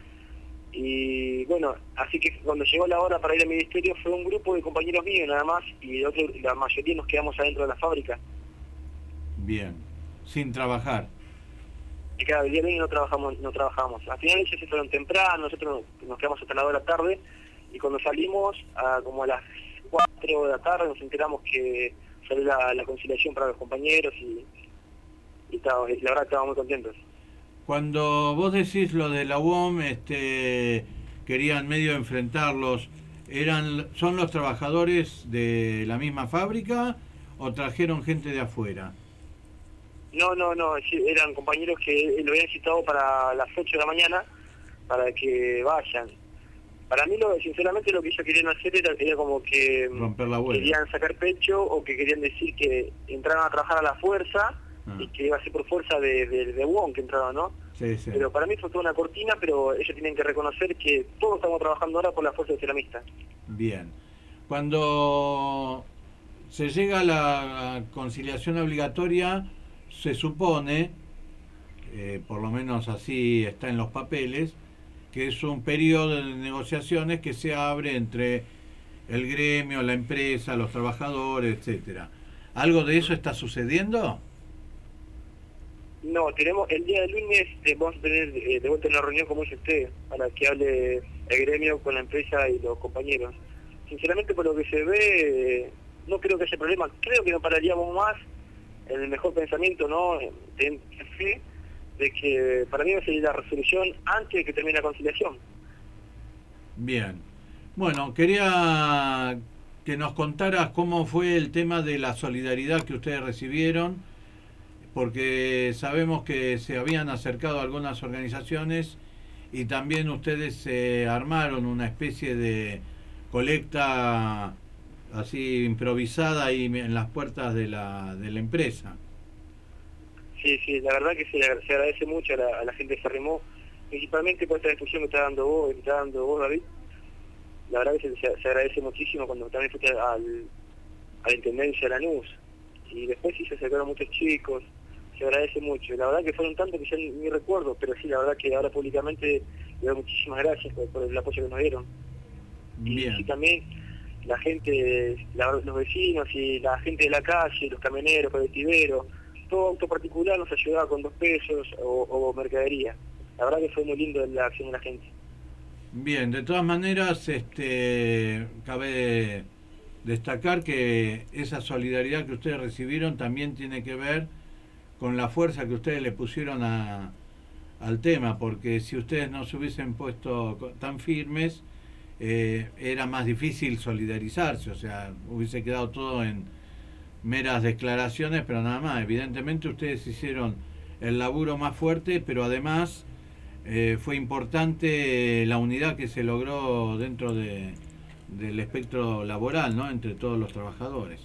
[SPEAKER 12] Y bueno, así que cuando llegó la hora para ir al ministerio fue un grupo de compañeros míos nada más y otro, la mayoría nos quedamos adentro de la fábrica.
[SPEAKER 4] Bien, sin trabajar.
[SPEAKER 12] Y cada día no trabajamos, no trabajamos. Al final ellos se fueron temprano, nosotros nos quedamos hasta las dos de la tarde y cuando salimos, a como a las cuatro de la tarde, nos enteramos que salió la, la conciliación para los compañeros y, y, estaba, y la verdad estábamos muy contentos.
[SPEAKER 4] Cuando vos decís lo de la U O M, este, querían medio enfrentarlos, eran, ¿son los trabajadores de la misma fábrica o trajeron gente de afuera?
[SPEAKER 12] No, no, no, eran compañeros que lo habían citado para las ocho de la mañana para que vayan. Para mí, lo, sinceramente, lo que ellos querían hacer era, era como que
[SPEAKER 4] romper la huelga.
[SPEAKER 12] Querían sacar pecho o que querían decir que entraron a trabajar a la fuerza ah. y que iba a ser por fuerza de, de, de U O M que entraron, ¿no?
[SPEAKER 4] Sí, sí.
[SPEAKER 12] Pero para mí fue toda una cortina, pero ellos tienen que reconocer que todos estamos trabajando ahora por la fuerza ceramista.
[SPEAKER 4] Bien. Cuando se llega a la conciliación obligatoria, se supone, eh, por lo menos así está en los papeles, que es un periodo de negociaciones que se abre entre el gremio, la empresa, los trabajadores, etcétera. ¿Algo de eso está sucediendo?
[SPEAKER 12] No, tenemos el día de lunes eh, vamos a tener eh, de vuelta una reunión como dice usted, para que hable el gremio con la empresa y los compañeros. Sinceramente, por lo que se ve, eh, no creo que haya problema. Creo que no pararíamos más en el mejor pensamiento, ¿no? De fe, de que para mí va a ser la resolución antes de que termine la conciliación.
[SPEAKER 4] Bien. Bueno, quería que nos contaras cómo fue el tema de la solidaridad que ustedes recibieron, porque sabemos que se habían acercado algunas organizaciones y también ustedes eh, armaron una especie de colecta así improvisada ahí en las puertas de la, de la empresa.
[SPEAKER 12] Sí, sí, la verdad que se, se agradece mucho a la, a la gente que se arrimó, principalmente por esta discusión que está dando vos, que está dando vos, David. La verdad que se, se agradece muchísimo cuando también fuiste al, a la Intendencia de Lanús. Y después sí se acercaron muchos chicos, se agradece mucho. La verdad que fueron tantos que ya ni, ni recuerdo, pero sí, la verdad que ahora públicamente le doy muchísimas gracias por, por el apoyo que nos dieron.
[SPEAKER 4] Bien.
[SPEAKER 12] Y, y también la gente, la, los vecinos y la gente de la calle, los camioneros, colectiveros, todo auto particular nos ayudaba con dos pesos o, o mercadería. La verdad que fue muy lindo la acción de la gente.
[SPEAKER 4] Bien, de todas maneras, este, cabe destacar que esa solidaridad que ustedes recibieron también tiene que ver con la fuerza que ustedes le pusieron a, al tema, porque si ustedes no se hubiesen puesto tan firmes, eh, era más difícil solidarizarse, o sea, hubiese quedado todo en meras declaraciones, pero nada más. Evidentemente ustedes hicieron el laburo más fuerte, pero además eh, fue importante la unidad que se logró dentro de, del espectro laboral, ¿no? Entre todos los trabajadores.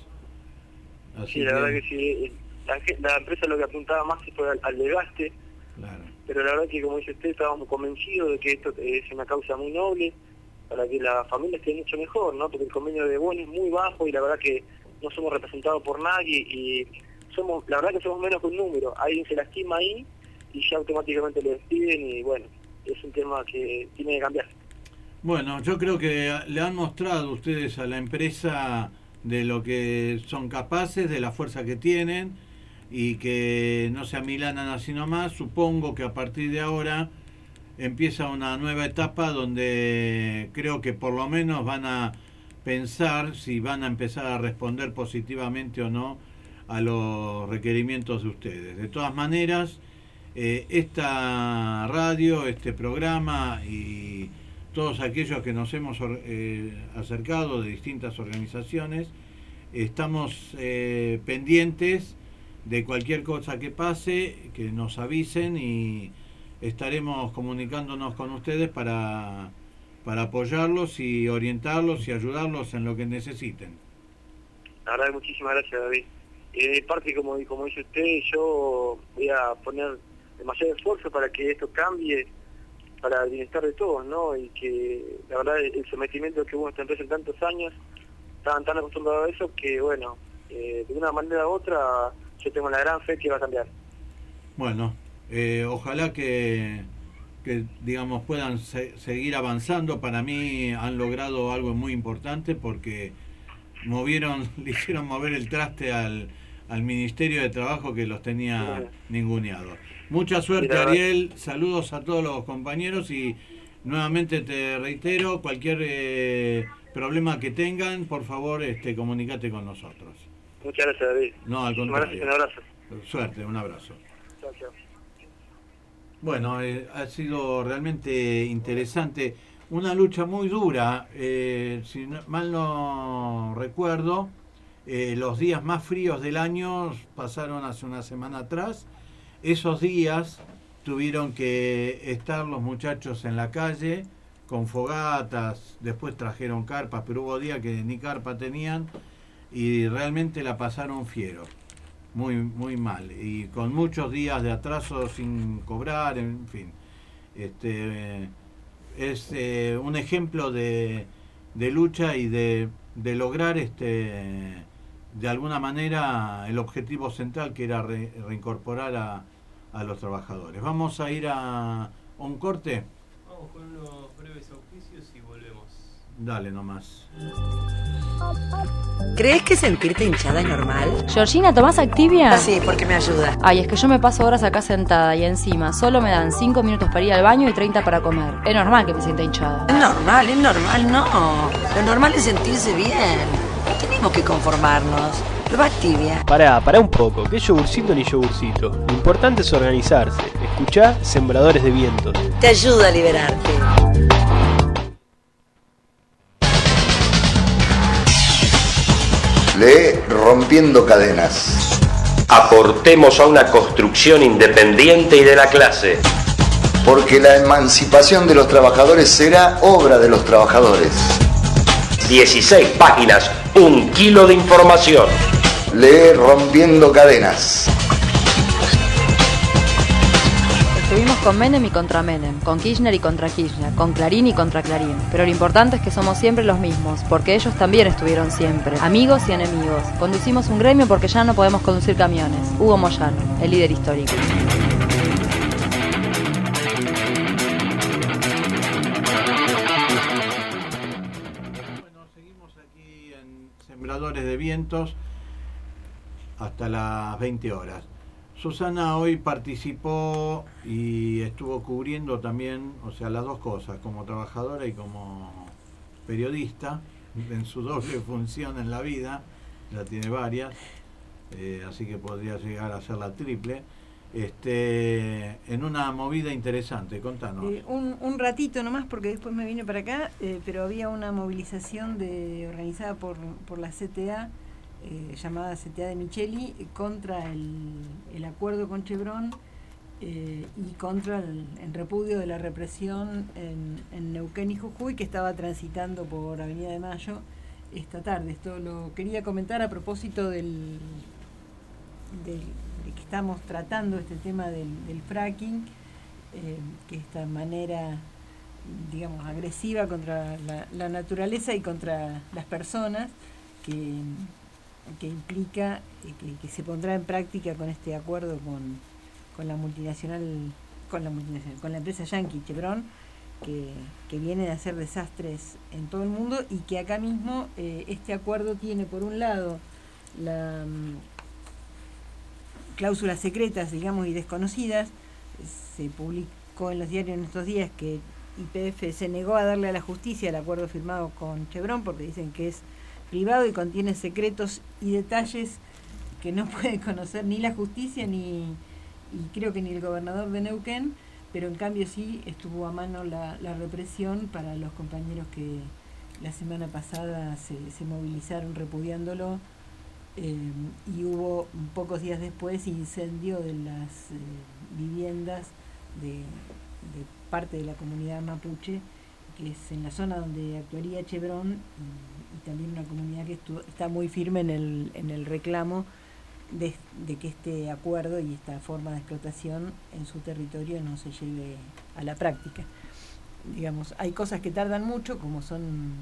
[SPEAKER 4] Así
[SPEAKER 12] sí, la que... verdad que sí. La, la empresa lo que apuntaba más fue al, al desgaste,
[SPEAKER 4] claro.
[SPEAKER 12] Pero la verdad que, como dice usted, estábamos convencidos de que esto es una causa muy noble para que la familia esté mucho mejor, ¿no? Porque el convenio de bono es muy bajo y la verdad que no somos representados por nadie y somos, la verdad que somos menos que un número. Alguien se lastima ahí y ya automáticamente lo despiden y bueno, es un tema que tiene que cambiar.
[SPEAKER 4] Bueno, yo creo que le han mostrado ustedes a la empresa de lo que son capaces, de la fuerza que tienen y que no se amilanan así nomás. Supongo que a partir de ahora empieza una nueva etapa donde creo que por lo menos van a pensar si van a empezar a responder positivamente o no a los requerimientos de ustedes. De todas maneras, eh, esta radio, este programa y todos aquellos que nos hemos eh, acercado de distintas organizaciones, estamos eh, pendientes de cualquier cosa que pase, que nos avisen y estaremos comunicándonos con ustedes para, para apoyarlos y orientarlos y ayudarlos en lo que necesiten.
[SPEAKER 12] La verdad, muchísimas gracias, David. Y de mi parte, como, como dice usted, yo voy a poner demasiado esfuerzo para que esto cambie, para el bienestar de todos, ¿no? Y que la verdad el sometimiento que hubo en esta empresa en tantos años, estaban tan acostumbrados a eso que, bueno, eh, de una manera u otra yo tengo la gran fe que va a cambiar.
[SPEAKER 4] Bueno, eh, ojalá que, que digamos puedan se, seguir avanzando. Para mí han logrado algo muy importante porque movieron, le hicieron mover el traste al, al Ministerio de Trabajo que los tenía sí. ninguneados. Mucha suerte, sí, Ariel, saludos a todos los compañeros y nuevamente te reitero, cualquier eh, problema que tengan, por favor, este, comunícate con nosotros.
[SPEAKER 12] Muchas gracias, David.
[SPEAKER 4] No, al contrario.
[SPEAKER 12] Un abrazo.
[SPEAKER 4] Suerte, un abrazo.
[SPEAKER 12] Chao, chao.
[SPEAKER 4] Bueno, eh, ha sido realmente interesante, una lucha muy dura, eh, si no, mal no recuerdo, eh, los días más fríos del año pasaron hace una semana atrás. Esos días tuvieron que estar los muchachos en la calle con fogatas, después trajeron carpas, pero hubo días que ni carpa tenían y realmente la pasaron fiero, muy muy mal, y con muchos días de atraso sin cobrar, en fin. Este es eh, un ejemplo de, de lucha y de, de lograr este de alguna manera el objetivo central, que era re, reincorporar a, a los trabajadores. Vamos a ir a un corte.
[SPEAKER 10] Vamos con unos breves auspicios y volvemos.
[SPEAKER 4] Dale nomás.
[SPEAKER 13] ¿Crees que sentirte hinchada es normal?
[SPEAKER 14] Georgina, ¿tomás Activia?
[SPEAKER 13] Ah, sí, porque me ayuda.
[SPEAKER 14] Ay, es que yo me paso horas acá sentada y encima solo me dan cinco minutos para ir al baño y treinta para comer. Es normal que me sienta hinchada.
[SPEAKER 13] Es normal, es normal, no. Lo normal es sentirse bien. No tenemos que conformarnos. Prueba Activia.
[SPEAKER 10] Pará, pará un poco. ¿Qué yogurcito ni yogurcito? Lo importante es organizarse. Escuchá Sembradores de Vientos.
[SPEAKER 13] Te ayuda a liberarte.
[SPEAKER 15] Lee Rompiendo Cadenas.
[SPEAKER 16] Aportemos a una construcción independiente y de la clase.
[SPEAKER 15] Porque la emancipación de los trabajadores será obra de los trabajadores.
[SPEAKER 16] dieciséis páginas, un kilo de información.
[SPEAKER 15] Lee Rompiendo Cadenas.
[SPEAKER 14] Estuvimos con Menem y contra Menem, con Kirchner y contra Kirchner, con Clarín y contra Clarín. Pero lo importante es que somos siempre los mismos, porque ellos también estuvieron siempre, amigos y enemigos. Conducimos un gremio porque ya no podemos conducir camiones. Hugo Moyano, el líder histórico.
[SPEAKER 4] Bueno, seguimos aquí en Sembradores de Vientos hasta las veinte horas. Susana hoy participó y estuvo cubriendo también, o sea, las dos cosas, como trabajadora y como periodista, en su doble función en la vida, ya tiene varias, eh, así que podría llegar a ser la triple, este, en una movida interesante. Contanos.
[SPEAKER 5] Eh, un, un ratito nomás, porque después me vine para acá, eh, pero había una movilización de, organizada por, por la C T A, Eh, llamada C T A de Micheli, eh, contra el, el acuerdo con Chevron eh, y contra el, el repudio de la represión en, en Neuquén y Jujuy, que estaba transitando por Avenida de Mayo esta tarde. Esto lo quería comentar a propósito del, del de que estamos tratando este tema del, del fracking, eh, que esta manera, digamos, agresiva contra la, la naturaleza y contra las personas, que que implica eh, que, que se pondrá en práctica con este acuerdo con, con la multinacional, con la multinacional, con la empresa yanqui Chevron, que, que viene de hacer desastres en todo el mundo, y que acá mismo eh, este acuerdo tiene por un lado la um, cláusulas secretas, digamos, y desconocidas. Se publicó en los diarios en estos días que Y P F se negó a darle a la justicia el acuerdo firmado con Chevron porque dicen que es privado y contiene secretos y detalles que no puede conocer ni la justicia ni y creo que ni el gobernador de Neuquén, pero en cambio sí estuvo a mano la, la represión para los compañeros que la semana pasada se, se movilizaron repudiándolo, eh, y hubo pocos días después incendio de las eh, viviendas de, de parte de la comunidad mapuche, que es en la zona donde actuaría Chevron, y, y también una comunidad que estu- está muy firme en el, en el reclamo de, de que este acuerdo y esta forma de explotación en su territorio no se lleve a la práctica. Digamos, hay cosas que tardan mucho, como son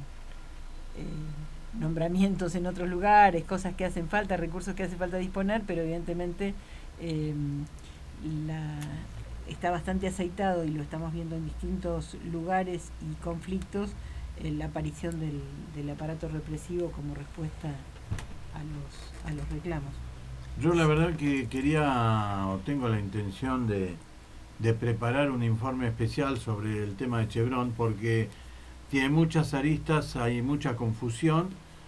[SPEAKER 5] eh, nombramientos en otros lugares, cosas que hacen falta, recursos que hace falta disponer, pero evidentemente eh, la, está bastante aceitado, y lo estamos viendo en distintos lugares y conflictos, eh, la aparición del, del aparato represivo como respuesta a los, a los reclamos.
[SPEAKER 4] Yo la verdad que quería, o tengo la intención de, de preparar un informe especial sobre el tema de Chevron, porque tiene muchas aristas, hay mucha confusión,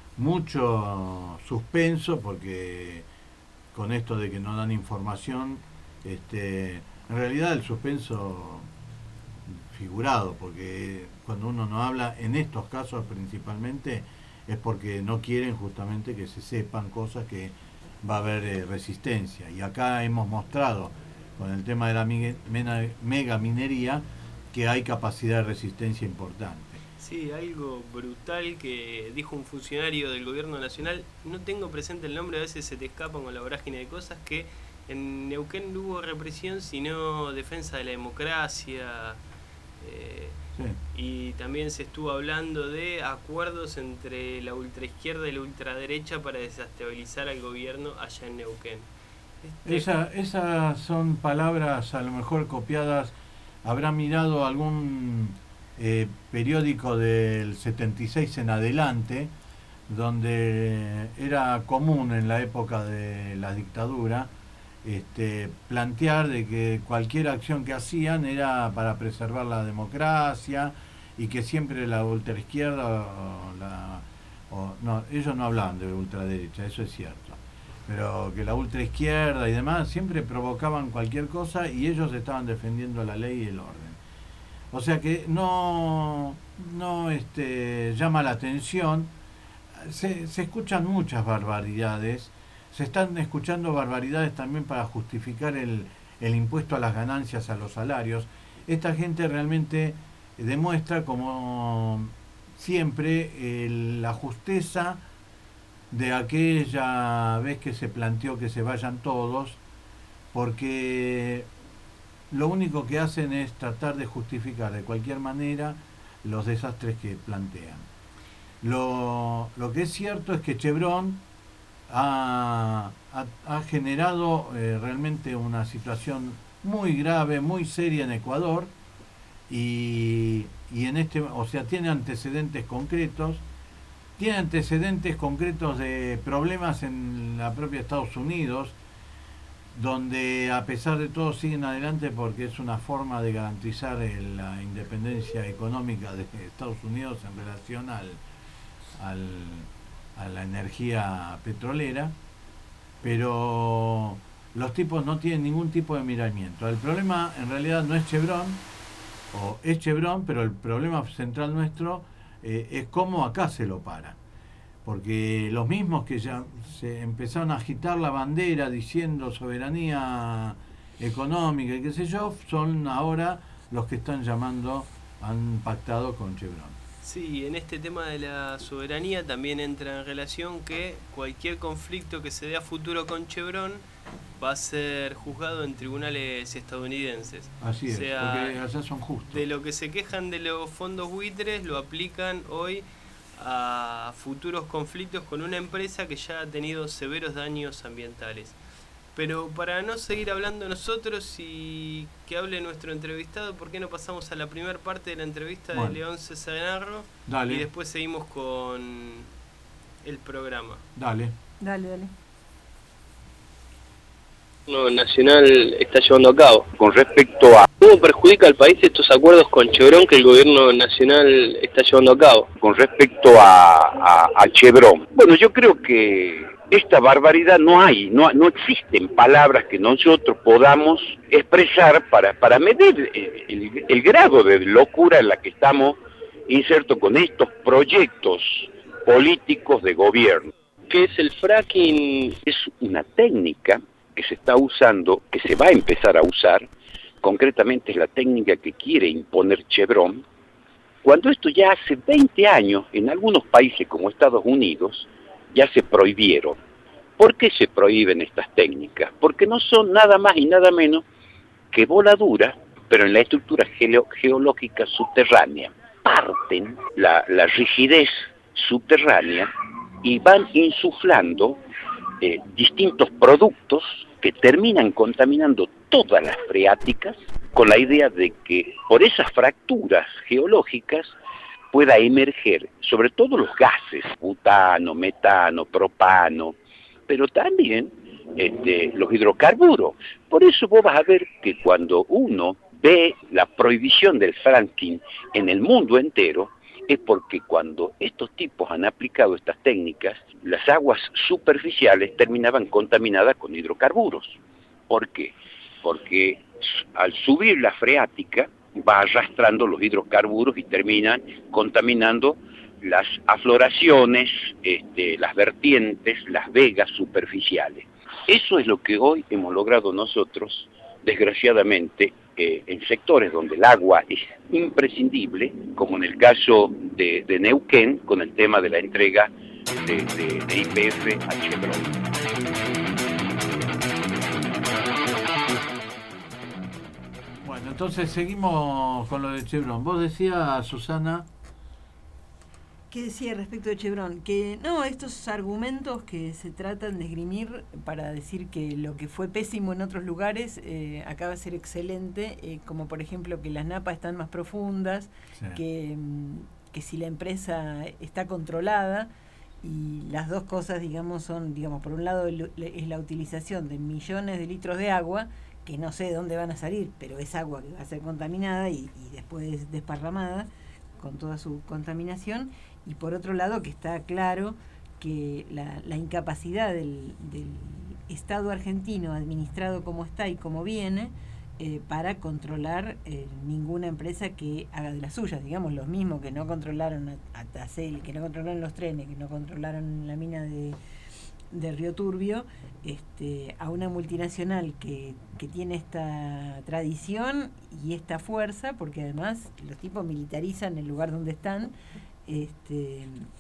[SPEAKER 4] mucho suspenso, porque con esto de que no dan información, este, en realidad el suspenso figurado, porque cuando uno no habla, en estos casos principalmente, es porque no quieren justamente que se sepan cosas que va a haber eh, resistencia. Y acá hemos mostrado, con el tema de la mega minería, que hay capacidad de resistencia importante.
[SPEAKER 1] Sí, algo brutal que dijo un funcionario del gobierno nacional, no tengo presente el nombre, a veces se te escapan con la vorágine de cosas, que en Neuquén no hubo represión, sino defensa de la democracia. Eh, sí. Y también se estuvo hablando de acuerdos entre la ultraizquierda y la ultraderecha para desestabilizar al gobierno allá en Neuquén. Este...
[SPEAKER 4] Esa, esas son palabras a lo mejor copiadas. Habrá mirado algún eh, periódico del setenta y seis en adelante, donde era común en la época de la dictadura Este, plantear de que cualquier acción que hacían era para preservar la democracia, y que siempre la ultraizquierda o la, o, no, ellos no hablaban de ultraderecha, eso es cierto, pero que la ultraizquierda y demás siempre provocaban cualquier cosa, y ellos estaban defendiendo la ley y el orden. O sea que no, no este, llama la atención. Se, se escuchan muchas barbaridades. Se están escuchando barbaridades también para justificar el, el impuesto a las ganancias, a los salarios. Esta gente realmente demuestra, como siempre, el, la justeza de aquella vez que se planteó que se vayan todos, porque lo único que hacen es tratar de justificar de cualquier manera los desastres que plantean. Lo, lo que es cierto es que Chevron Ha, ha, ha generado eh, realmente una situación muy grave, muy seria en Ecuador, y, y en este, o sea, tiene antecedentes concretos, tiene antecedentes concretos de problemas en la propia Estados Unidos, donde a pesar de todo siguen adelante porque es una forma de garantizar el, la independencia económica de Estados Unidos en relación al, al a la energía petrolera, pero los tipos no tienen ningún tipo de miramiento. El problema en realidad no es Chevron, o es Chevron, pero el problema central nuestro eh, es cómo acá se lo para. Porque los mismos que ya se empezaron a agitar la bandera diciendo soberanía económica y qué sé yo, son ahora los que están llamando, han pactado con Chevron.
[SPEAKER 1] Sí, en este tema de la soberanía también entra en relación que cualquier conflicto que se dé a futuro con Chevron va a ser juzgado en tribunales estadounidenses.
[SPEAKER 4] Así es,
[SPEAKER 1] o sea,
[SPEAKER 4] porque allá son justos.
[SPEAKER 1] De lo que se quejan de los fondos buitres lo aplican hoy a futuros conflictos con una empresa que ya ha tenido severos daños ambientales. Pero para no seguir hablando nosotros y que hable nuestro entrevistado, ¿por qué no pasamos a la primera parte de la entrevista bueno. de León Cesanarro?
[SPEAKER 4] Dale.
[SPEAKER 1] Y después seguimos con el programa.
[SPEAKER 4] Dale.
[SPEAKER 5] Dale, dale.
[SPEAKER 10] El nacional está llevando a cabo con respecto a cómo perjudica al país estos acuerdos con Chevron que el gobierno nacional está llevando a cabo
[SPEAKER 17] con respecto a, a, a Chevron. Bueno, yo creo que esta barbaridad no hay, no, no existen palabras que nosotros podamos expresar para, para medir el, el grado de locura en la que estamos insertos con estos proyectos políticos de gobierno.
[SPEAKER 10] ¿Qué es el fracking?
[SPEAKER 17] Es una técnica que se está usando, que se va a empezar a usar concretamente es la técnica que quiere imponer Chevron, cuando esto ya hace veinte años, en algunos países como Estados Unidos, ya se prohibieron. ¿Por qué se prohíben estas técnicas? Porque no son nada más y nada menos que voladuras, pero en la estructura geo- geológica subterránea. Parten la, la rigidez subterránea y van insuflando eh, distintos productos que terminan contaminando todas las freáticas, con la idea de que por esas fracturas geológicas pueda emerger sobre todo los gases, butano, metano, propano, pero también este, los hidrocarburos. Por eso vos vas a ver que cuando uno ve la prohibición del fracking en el mundo entero, es porque cuando estos tipos han aplicado estas técnicas, las aguas superficiales terminaban contaminadas con hidrocarburos. ¿Por qué? Porque al subir la freática va arrastrando los hidrocarburos y terminan contaminando las afloraciones, este, las vertientes, las vegas superficiales. Eso es lo que hoy hemos logrado nosotros, desgraciadamente, eh, en sectores donde el agua es imprescindible, como en el caso de, de Neuquén, con el tema de la entrega de, de, de Y P F a Chevron.
[SPEAKER 4] Bueno, entonces seguimos con lo de Chevron. Vos decías, Susana...
[SPEAKER 5] ¿Qué decía respecto de Chevron? Que no, estos argumentos que se tratan de esgrimir para decir que lo que fue pésimo en otros lugares eh, acaba de ser excelente, eh, como por ejemplo que las napas están más profundas, sí. que, que si la empresa está controlada, y las dos cosas, digamos, son, digamos, por un lado es la utilización de millones de litros de agua, que no sé de dónde van a salir, pero es agua que va a ser contaminada y, y después desparramada con toda su contaminación. Y por otro lado que está claro que la, la incapacidad del, del Estado argentino, administrado como está y como viene, eh, para controlar eh, ninguna empresa que haga de las suyas, digamos, los mismos que no controlaron a, a Tacel, que no controlaron los trenes, que no controlaron la mina de, de Río Turbio, este, a una multinacional que, que tiene esta tradición y esta fuerza, porque además los tipos militarizan el lugar donde están. Este,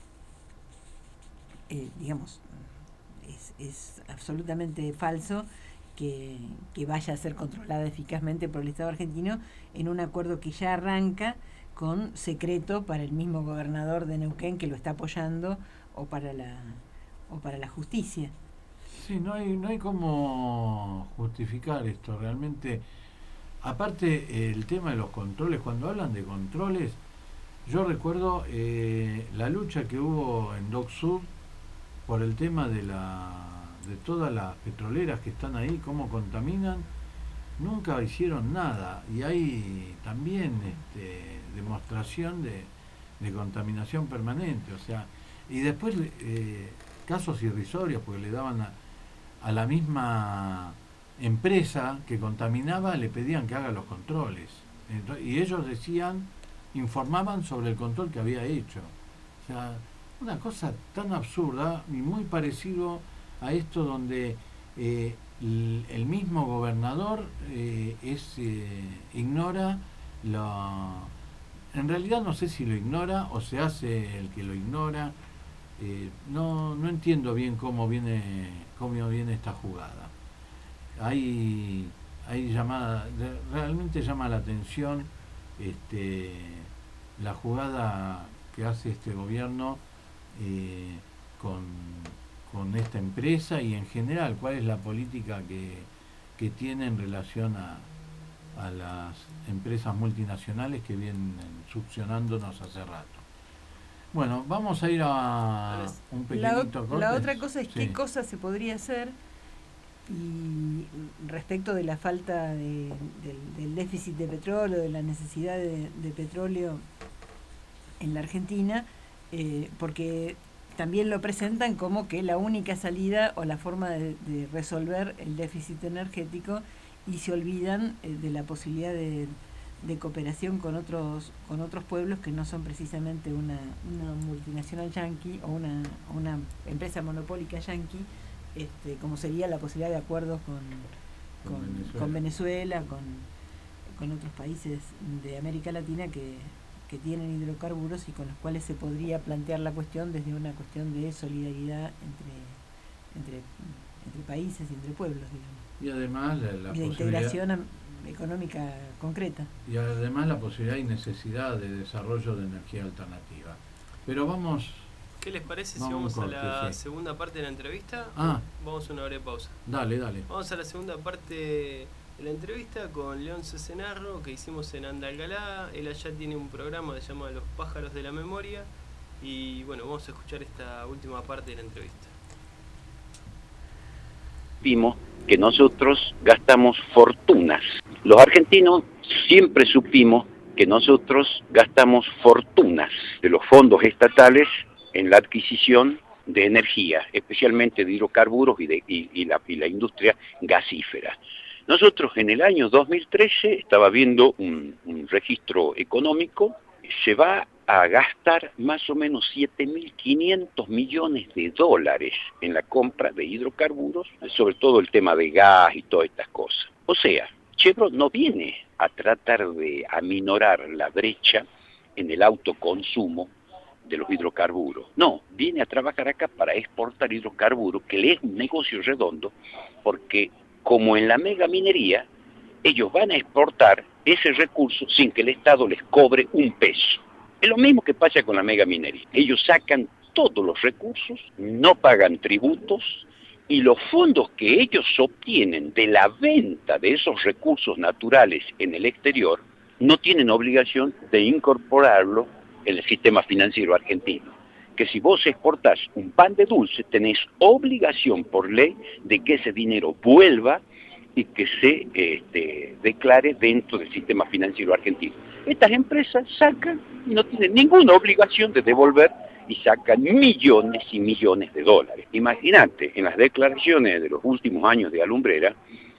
[SPEAKER 5] eh, digamos, es, es absolutamente falso que, que vaya a ser controlada eficazmente por el Estado argentino en un acuerdo que ya arranca con secreto para el mismo gobernador de Neuquén que lo está apoyando o para la o para la justicia.
[SPEAKER 4] Sí, no hay no hay cómo justificar esto realmente. Aparte, el tema de los controles, cuando hablan de controles, yo recuerdo eh, la lucha que hubo en Dock Sud por el tema de la de todas las petroleras que están ahí, cómo contaminan. Nunca hicieron nada y hay también este, demostración de, de contaminación permanente, o sea, y después eh, casos irrisorios porque le daban a, a la misma empresa que contaminaba, le pedían que haga los controles. Entonces, y ellos decían, informaban sobre el control que había hecho. O sea, una cosa tan absurda y muy parecido a esto donde eh, el, el mismo gobernador eh, es eh, ignora lo... En realidad no sé si lo ignora o se hace el que lo ignora. Eh, no, no entiendo bien cómo viene, cómo viene esta jugada. Hay, hay llamada, realmente llama la atención este, la jugada que hace este gobierno eh, con, con esta empresa y en general cuál es la política que, que tiene en relación a, a las empresas multinacionales que vienen succionándonos hace rato. Bueno, vamos a ir a un pequeñito
[SPEAKER 5] la,
[SPEAKER 4] corte.
[SPEAKER 5] la otra cosa es
[SPEAKER 4] sí.
[SPEAKER 5] qué cosa se podría hacer y respecto de la falta de, del, del déficit de petróleo, de la necesidad de, de petróleo en la Argentina, eh, porque también lo presentan como que la única salida o la forma de, de resolver el déficit energético y se olvidan eh, de la posibilidad de, de cooperación con otros con otros pueblos que no son precisamente una, una multinacional yanqui o una, una empresa monopólica yanqui, este, como sería la posibilidad de acuerdos con, con, con Venezuela, con, con otros países de América Latina que, que tienen hidrocarburos y con los cuales se podría plantear la cuestión desde una cuestión de solidaridad entre, entre, entre países y entre pueblos, digamos.
[SPEAKER 4] Y además la, la
[SPEAKER 5] y de integración am- económica concreta.
[SPEAKER 4] Y además la posibilidad y necesidad de desarrollo de energía alternativa. Pero vamos...
[SPEAKER 1] ¿Qué les parece
[SPEAKER 4] vamos
[SPEAKER 1] si vamos a la
[SPEAKER 4] corte, sí.
[SPEAKER 1] segunda parte de la entrevista?
[SPEAKER 4] Ah.
[SPEAKER 1] Vamos a una breve pausa.
[SPEAKER 4] Dale, dale.
[SPEAKER 1] Vamos a la segunda parte de la entrevista con León Cesenarro que hicimos en Andalgalá. Él allá tiene un programa que se llama Los Pájaros de la Memoria. Y bueno, vamos a escuchar esta última parte de la entrevista.
[SPEAKER 17] Vimos que nosotros gastamos fortunas. Los argentinos siempre supimos que nosotros gastamos fortunas de los fondos estatales en la adquisición de energía, especialmente de hidrocarburos y, de, y, y, la, y la industria gasífera. Nosotros en el año dos mil trece, estaba viendo un, un registro económico, se va a gastar más o menos siete mil quinientos millones de dólares en la compra de hidrocarburos, sobre todo el tema de gas y todas estas cosas. O sea, Chevron no viene a tratar de aminorar la brecha en el autoconsumo de los hidrocarburos. No, viene a trabajar acá para exportar hidrocarburos, que le es un negocio redondo, porque como en la megaminería, ellos van a exportar ese recurso sin que el Estado les cobre un peso. Es lo mismo que pasa con la megaminería. Ellos sacan todos los recursos, no pagan tributos, y los fondos que ellos obtienen de la venta de esos recursos naturales en el exterior, no tienen obligación de incorporarlo en el sistema financiero argentino. Que si vos exportás un pan de dulce, tenés obligación por ley de que ese dinero vuelva y que se este, declare dentro del sistema financiero argentino. Estas empresas sacan y no tienen ninguna obligación de devolver y sacan millones y millones de dólares. Imagínate, en las declaraciones de los últimos años de Alumbrera,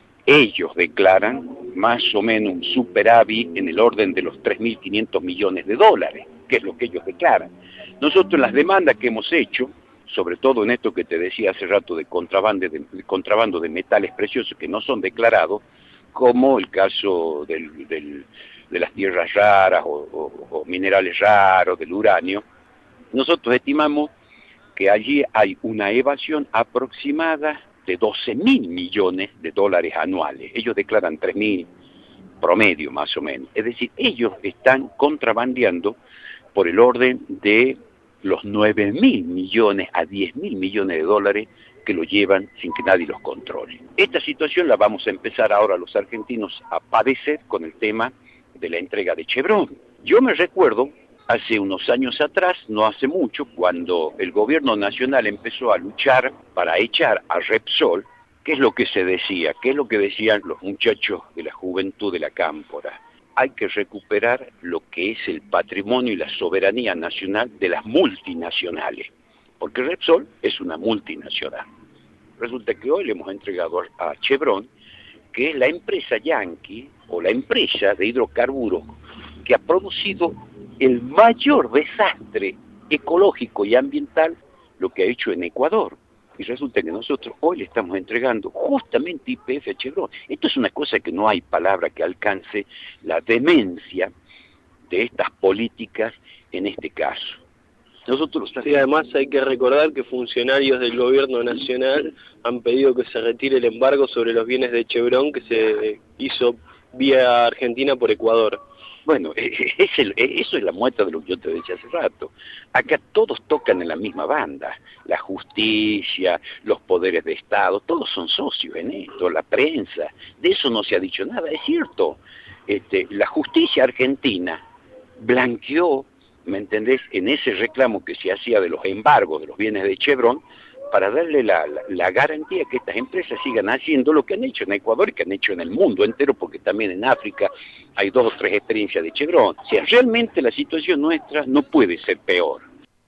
[SPEAKER 17] ellos declaran más o menos un superávit en el orden de los tres mil quinientos millones de dólares, que es lo que ellos declaran. Nosotros en las demandas que hemos hecho, sobre todo en esto que te decía hace rato de contrabando de, de, contrabando de metales preciosos que no son declarados, como el caso del, del, de las tierras raras o, o, o minerales raros, del uranio, nosotros estimamos que allí hay una evasión aproximada de doce mil millones de dólares anuales. Ellos declaran tres mil promedio más o menos. Es decir, ellos están contrabandeando por el orden de los nueve mil millones a diez mil millones de dólares que lo llevan sin que nadie los controle. Esta situación la vamos a empezar ahora los argentinos a padecer con el tema de la entrega de Chevron. Yo me recuerdo hace unos años atrás, no hace mucho, cuando el gobierno nacional empezó a luchar para echar a Repsol, ¿qué es lo que se decía? ¿Qué es lo que decían los muchachos de la juventud de la Cámpora? Hay que recuperar lo que es el patrimonio y la soberanía nacional de las multinacionales, porque Repsol es una multinacional. Resulta que hoy le hemos entregado a Chevron, que es la empresa yanqui, o la empresa de hidrocarburos, que ha producido el mayor desastre ecológico y ambiental, lo que ha hecho en Ecuador. Y resulta que nosotros hoy le estamos entregando justamente Y P F a Chevron. Esto es una cosa que no hay palabra que alcance la demencia de estas políticas en este caso. Nosotros
[SPEAKER 1] sí, además hay que recordar que funcionarios del gobierno nacional han pedido que se retire el embargo sobre los bienes de Chevron que se hizo vía Argentina por Ecuador.
[SPEAKER 17] Bueno, es el, eso es la muestra de lo que yo te decía hace rato. Acá todos tocan en la misma banda. La justicia, los poderes de Estado, todos son socios en esto, la prensa. De eso no se ha dicho nada, es cierto. Este, la justicia argentina blanqueó, ¿me entendés?, en ese reclamo que se hacía de los embargos de los bienes de Chevron, para darle la, la, la garantía que estas empresas sigan haciendo lo que han hecho en Ecuador y que han hecho en el mundo entero, porque también en África hay dos o tres experiencias de Chevron. O sea, realmente la situación nuestra no puede ser peor.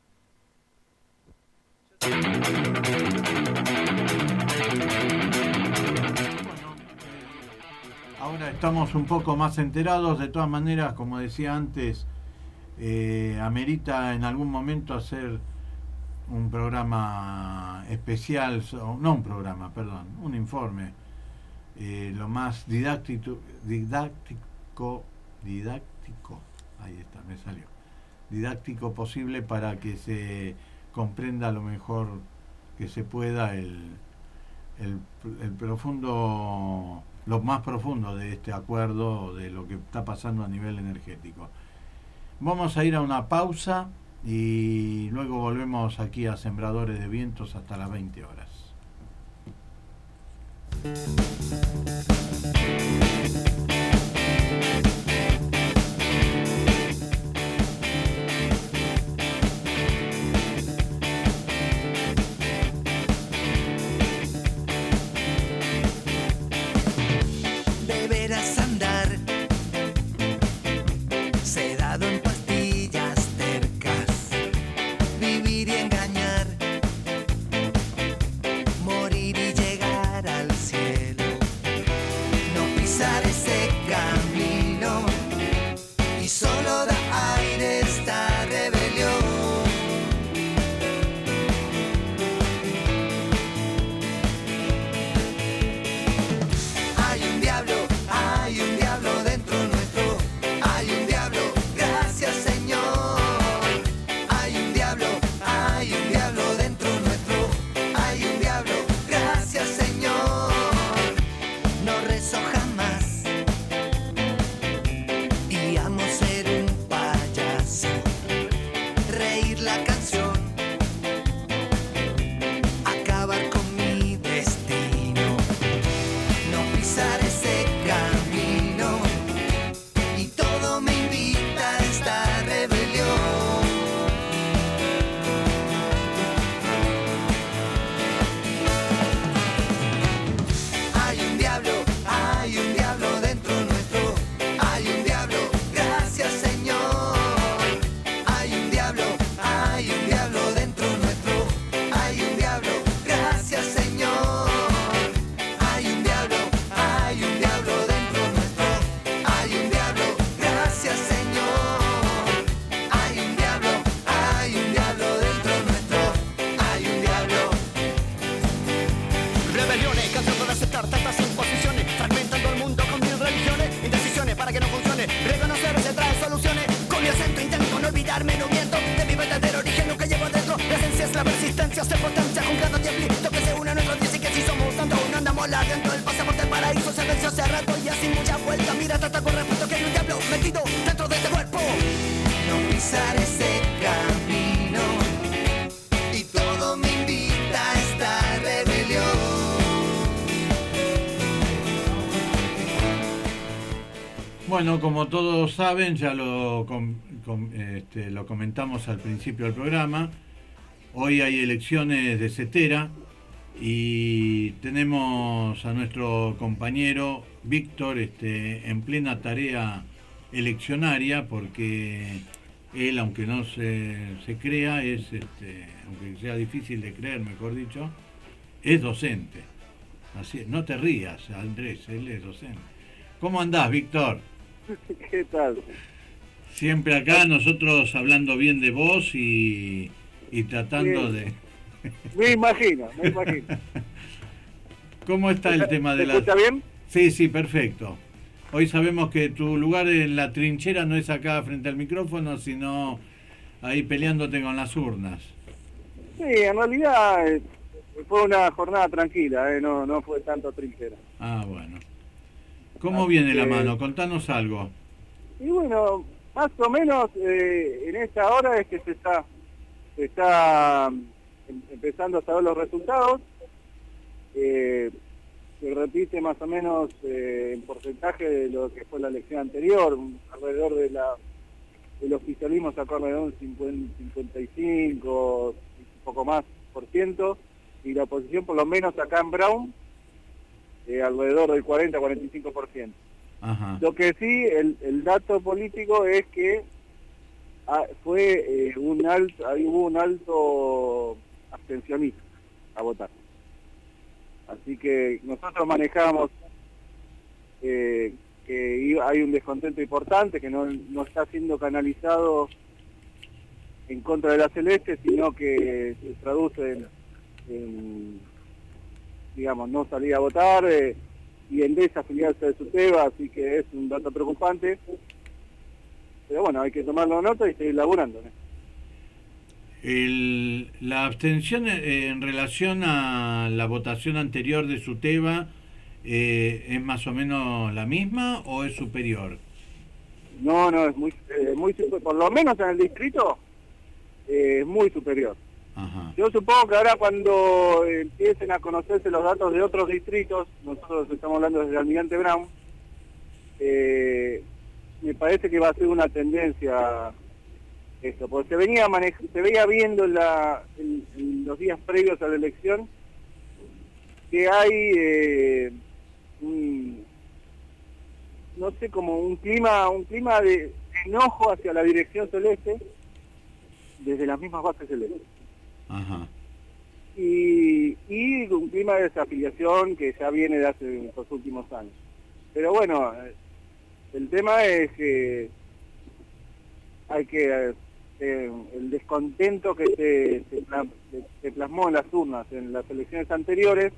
[SPEAKER 4] Ahora estamos un poco más enterados, de todas maneras, como decía antes, eh, amerita en algún momento hacer un programa especial, no un programa, perdón, un informe, eh, lo más didáctico, didáctico didáctico, didáctico, ahí está, me salió, didáctico posible para que se comprenda lo mejor que se pueda el, el, el profundo, lo más profundo de este acuerdo, de lo que está pasando a nivel energético. Vamos a ir a una pausa y luego volvemos aquí a Sembradores de Vientos hasta las veinte horas.
[SPEAKER 6] Deberás andar sedado en pastillas tercas, vivir y engañar, morir y llegar al cielo, no pisar ese camino y solo da aire esta rebelión. Hay un diablo, hay un diablo dentro nuestro, hay un diablo, gracias Señor. Hay un diablo, hay un diablo dentro nuestro, hay un diablo, gracias Señor. No rezo jamás y amo ser un payaso, reír la canción, acabar con mi destino, no pisar ese camino y todo me invita a esta rebelión. Hay un diablo, hay un diablo dentro nuestro, hay un diablo, gracias Señor. Hay un diablo, hay un diablo dentro nuestro, hay un diablo, gracias Señor. Hay un diablo, hay un diablo dentro nuestro, hay un diablo, gracias Señor. Hay un diablo, hay un diablo dentro nuestro, hay un diablo.
[SPEAKER 18] Rebeliones, cansado de aceptar tantas imposiciones, fragmentando el mundo con mil religiones, indecisiones para que no funcione, reconocerse trae soluciones, con mi acento intento no olvidarme, no miento, de mi verdadero origen lo que llevo adentro, la esencia es la persistencia, se potencia con cada diablito que se une a nuestros diez y que si somos tanto no andamos la dentro del pasaporte del paraíso, se venció hace rato y así mucha vuelta, mira trata con respeto que hay un diablo metido dentro de este cuerpo.
[SPEAKER 6] No pisar ese camino y todo me invita a esta rebelión.
[SPEAKER 4] Bueno, como todos saben, ya lo, com, com, este, lo comentamos al principio del programa, hoy hay elecciones de CETERA y tenemos a nuestro compañero Víctor este, en plena tarea eleccionaria, porque él, aunque no se, se crea, es, este, aunque sea difícil de creer, mejor dicho, es docente. Así, no te rías, Andrés, él es docente. ¿Cómo andás, Víctor?
[SPEAKER 19] ¿Qué tal?
[SPEAKER 4] Siempre acá, nosotros hablando bien de vos y, y tratando
[SPEAKER 19] Bien.
[SPEAKER 4] de...
[SPEAKER 19] Me imagino, me imagino.
[SPEAKER 4] ¿Cómo está el tema de la...
[SPEAKER 19] ¿Está bien?
[SPEAKER 4] Sí, sí, perfecto. Hoy sabemos que tu lugar en la trinchera no es acá frente al micrófono, sino ahí peleándote con las urnas.
[SPEAKER 19] Sí, en realidad eh, fue una jornada tranquila, eh, no, no fue tanto trinchera.
[SPEAKER 4] Ah, bueno. ¿Cómo
[SPEAKER 19] Así
[SPEAKER 4] viene la
[SPEAKER 19] que-
[SPEAKER 4] mano? Contanos algo.
[SPEAKER 19] Y bueno, más o menos eh, en esta hora es que se está, se está mm, em- empezando a saber los resultados. Eh, se repite más o menos eh, en porcentaje de lo que fue la elección anterior, un- alrededor de la el oficialismo sacó alrededor de un cincuenta y cinco, un poco más por ciento, y la oposición por lo menos acá en Brown eh, alrededor del cuarenta a cuarenta y cinco por ciento.
[SPEAKER 4] Ajá.
[SPEAKER 19] Lo que sí, el, el dato político es que ah, fue eh, un alto, ahí hubo un alto abstencionismo a votar. Así que nosotros manejamos eh, que iba- hay un descontento importante que no, no está siendo canalizado en contra de la Celeste, sino que se traduce en, en, digamos, no salir a votar, eh, y Endesa afiliarse de SUTEBA, así que es un dato preocupante. Pero bueno, hay que tomarlo nota y seguir laburando, ¿no?
[SPEAKER 4] El, la abstención eh, en relación a la votación anterior de SUTEBA eh, ¿es más o menos la misma o es superior?
[SPEAKER 19] No, no, es muy, eh, muy por lo menos en el distrito eh, es muy superior.
[SPEAKER 4] Ajá.
[SPEAKER 19] Yo supongo que ahora cuando empiecen a conocerse los datos de otros distritos, nosotros estamos hablando desde Almirante Brown, eh, me parece que va a ser una tendencia esto, porque se venía manej- se veía viendo en, la, en, en los días previos a la elección que hay eh, un, no sé, como un clima un clima de enojo hacia la dirección celeste desde las mismas bases celestes.
[SPEAKER 4] Ajá.
[SPEAKER 19] Y, y un clima de desafiliación que ya viene de hace los últimos años. Pero bueno, el tema es que hay que eh, el descontento que se, se, pla- se plasmó en las urnas en las elecciones anteriores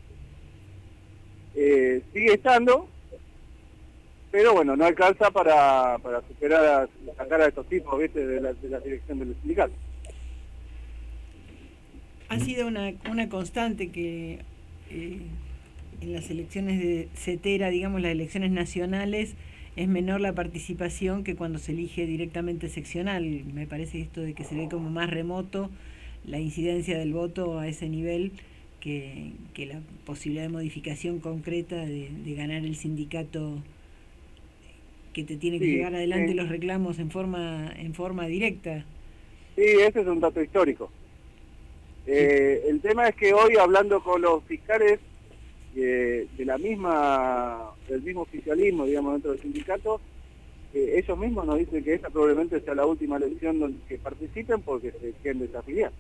[SPEAKER 19] eh, sigue estando, pero bueno, no alcanza para, para superar a sacar a estos tipos, ¿viste? De la, de la dirección del sindicato.
[SPEAKER 5] Ha sido una, una constante que eh, en las elecciones de CETERA, digamos las elecciones nacionales, es menor la participación que cuando se elige directamente seccional. Me parece esto de que se ve como más remoto la incidencia del voto a ese nivel que, que la posibilidad de modificación concreta de, de ganar el sindicato que te tiene que
[SPEAKER 19] Sí,
[SPEAKER 5] llevar adelante
[SPEAKER 19] sí.
[SPEAKER 5] los reclamos en forma en forma directa.
[SPEAKER 19] Sí, ese es un dato histórico. Eh, el tema es que hoy, hablando con los fiscales eh, de la misma del mismo oficialismo, digamos, dentro del sindicato, eh, ellos mismos nos dicen que esta probablemente sea la última elección donde que participen porque se quieren desafiliar.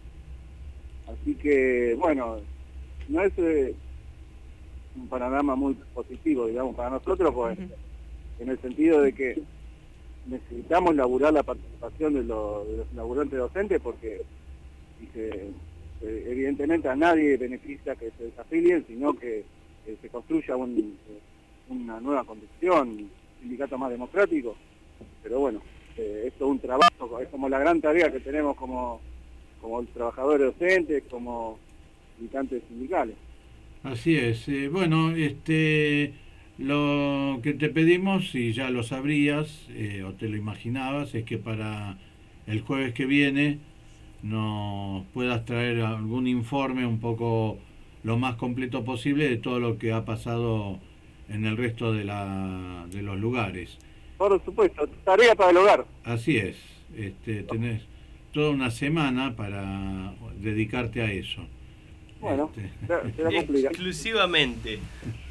[SPEAKER 19] Así que, bueno, no es eh, un panorama muy positivo, digamos, para nosotros, pues, en el sentido de que necesitamos laburar la participación de los, de los laburantes docentes porque y que eh, evidentemente a nadie beneficia que se desafilien, sino que, que se construya un, una nueva conducción, un sindicato más democrático. Pero bueno, eh, esto es un trabajo, es como la gran tarea que tenemos como, como trabajadores docentes, como militantes sindicales.
[SPEAKER 4] Así es. Eh, bueno, este, lo que te pedimos, si ya lo sabrías eh, o te lo imaginabas, es que para el jueves que viene nos puedas traer algún informe un poco lo más completo posible de todo lo que ha pasado en el resto de, la, de los lugares.
[SPEAKER 19] Por supuesto, tarea para el hogar.
[SPEAKER 4] Así es. Este, tenés toda una semana para dedicarte a eso.
[SPEAKER 19] Bueno,
[SPEAKER 4] Este,
[SPEAKER 19] será- será complicado.
[SPEAKER 1] Exclusivamente.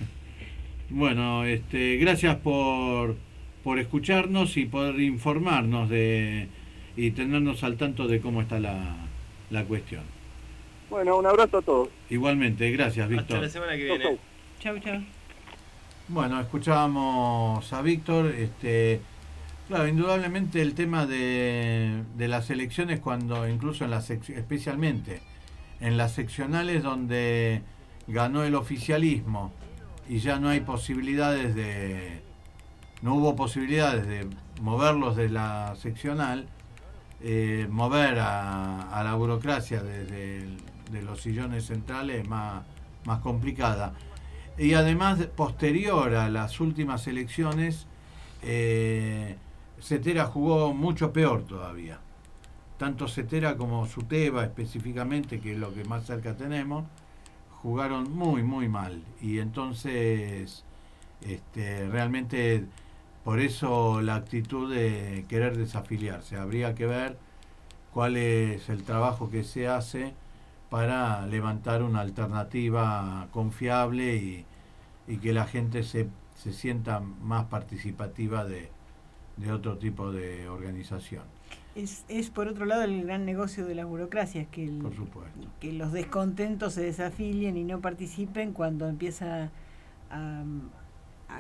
[SPEAKER 4] Bueno, este, gracias por, por escucharnos y por informarnos de y tenernos al tanto de cómo está la, la cuestión.
[SPEAKER 19] Bueno, un abrazo a todos.
[SPEAKER 4] Igualmente, gracias, Víctor.
[SPEAKER 1] Hasta la semana que viene.
[SPEAKER 5] Chau, chau.
[SPEAKER 4] Bueno, escuchábamos a Víctor. Este, claro, indudablemente el tema de, de las elecciones, cuando incluso en las sec- especialmente en las seccionales donde ganó el oficialismo y ya no hay posibilidades de, no hubo posibilidades de moverlos de la seccional, eh, mover a, a la burocracia desde el- de los sillones centrales es más, más complicada. Y además, posterior a las últimas elecciones, eh, CETERA jugó mucho peor todavía. Tanto CETERA como SUTEBA específicamente, que es lo que más cerca tenemos, jugaron muy, muy mal. Y entonces, este, realmente, por eso la actitud de querer desafiliarse. Habría que ver cuál es el trabajo que se hace para levantar una alternativa confiable y, y que la gente se, se sienta más participativa de, de otro tipo de organización.
[SPEAKER 5] Es, es por otro lado el gran negocio de las burocracias, que, el-
[SPEAKER 4] Por supuesto.
[SPEAKER 5] que los descontentos se desafilien y no participen cuando empieza a, a-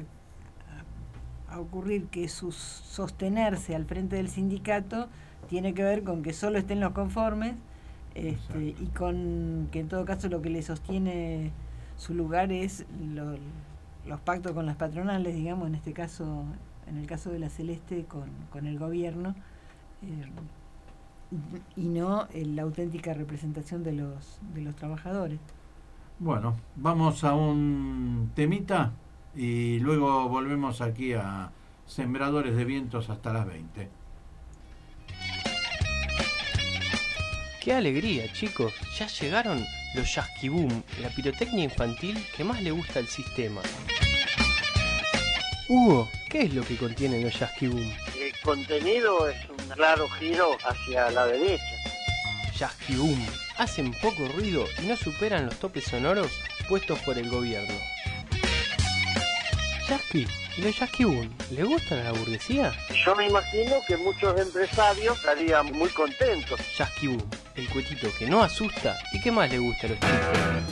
[SPEAKER 5] a- a ocurrir que su sostenerse al frente del sindicato tiene que ver con que solo estén los conformes, este, y con que en todo caso lo que le sostiene su lugar es lo- los pactos con las patronales, digamos, en este caso, en el caso de la Celeste, con, con el gobierno, eh, y no eh, la auténtica representación de los, de los trabajadores.
[SPEAKER 4] Bueno, vamos a un temita y luego volvemos aquí a Sembradores de Vientos hasta las veinte.
[SPEAKER 10] ¡Qué alegría, chicos! Ya llegaron los Yasky-Boom, la pirotecnia infantil que más le gusta al sistema. Hugo, ¿qué es lo que contienen los Yasky-Boom?
[SPEAKER 20] El contenido es un claro giro hacia la derecha.
[SPEAKER 10] Yasky-Boom hacen poco ruido y no superan los topes sonoros puestos por el gobierno. Yasky, ¿y los Yasky-Boom le gustan a la burguesía?
[SPEAKER 20] Yo me imagino que muchos empresarios estarían muy contentos.
[SPEAKER 10] Yasky-Boom, el cuetito que no asusta y que más le gusta a los chicos.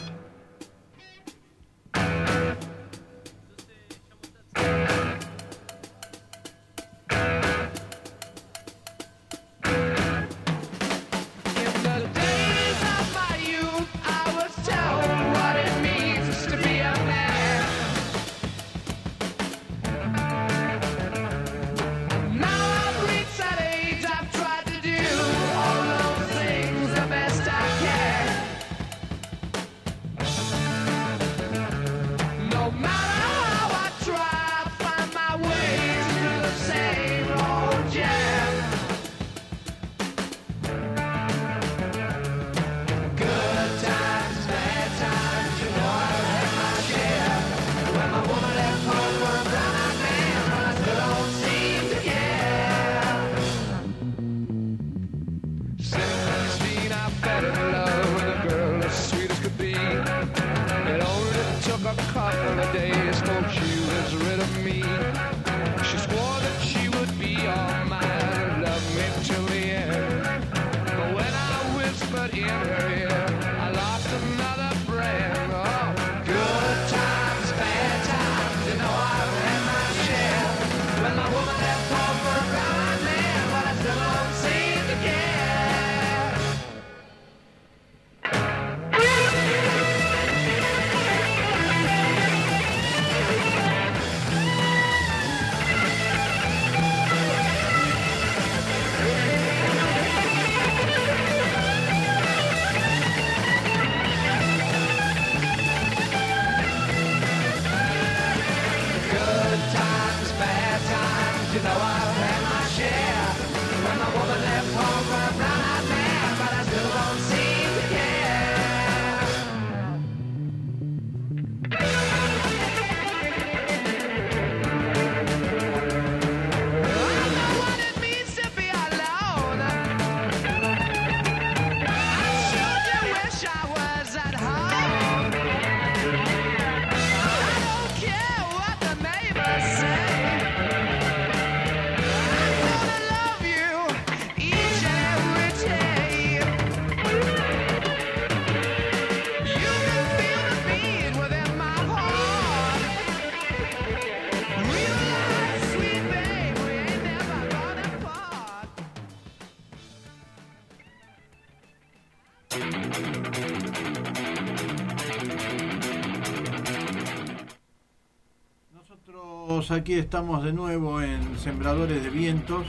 [SPEAKER 4] Aquí estamos de nuevo en Sembradores de Vientos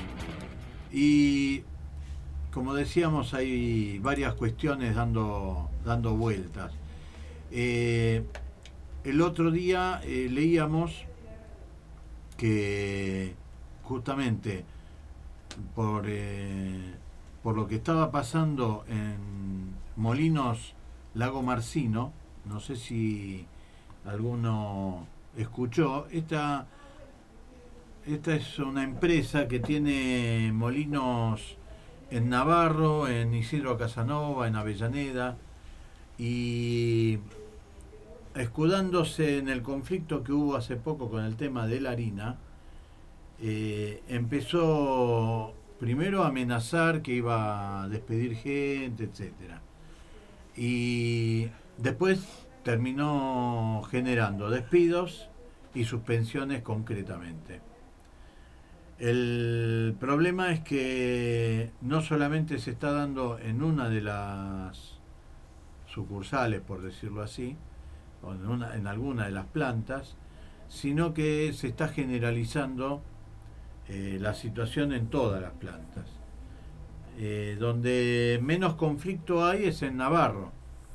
[SPEAKER 4] y como decíamos hay varias cuestiones dando, dando vueltas. Eh, el otro día eh, leíamos que justamente por, eh, por lo que estaba pasando en Molinos Lago Marcino, no sé si alguno escuchó, esta Esta es una empresa que tiene molinos en Navarro, en Isidro Casanova, en Avellaneda, y escudándose en el conflicto que hubo hace poco con el tema de la harina, eh, empezó primero a amenazar que iba a despedir gente, etcétera, y después terminó generando despidos y suspensiones concretamente. El problema es que no solamente se está dando en una de las sucursales, por decirlo así, o en, una, en alguna de las plantas, sino que se está generalizando eh, la situación en todas las plantas. Eh, donde menos conflicto hay es en Navarro,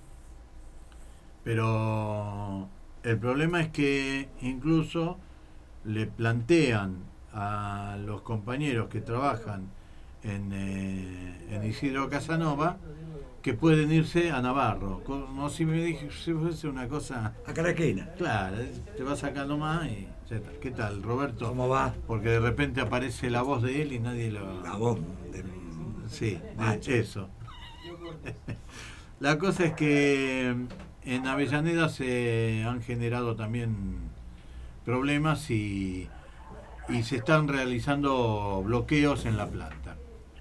[SPEAKER 4] pero el problema es que incluso le plantean a los compañeros que trabajan en, eh, en Isidro Casanova que pueden irse a Navarro, como si me dije si fuese una cosa
[SPEAKER 21] a Caraquena.
[SPEAKER 4] Claro, te vas acá nomás y ya está. ¿Qué tal, Roberto?
[SPEAKER 21] ¿Cómo va?
[SPEAKER 4] Porque de repente aparece la voz de él y nadie lo...
[SPEAKER 21] La voz de...
[SPEAKER 4] Sí, de eso. La cosa es que en Avellaneda se han generado también problemas y, y se están realizando bloqueos en la planta.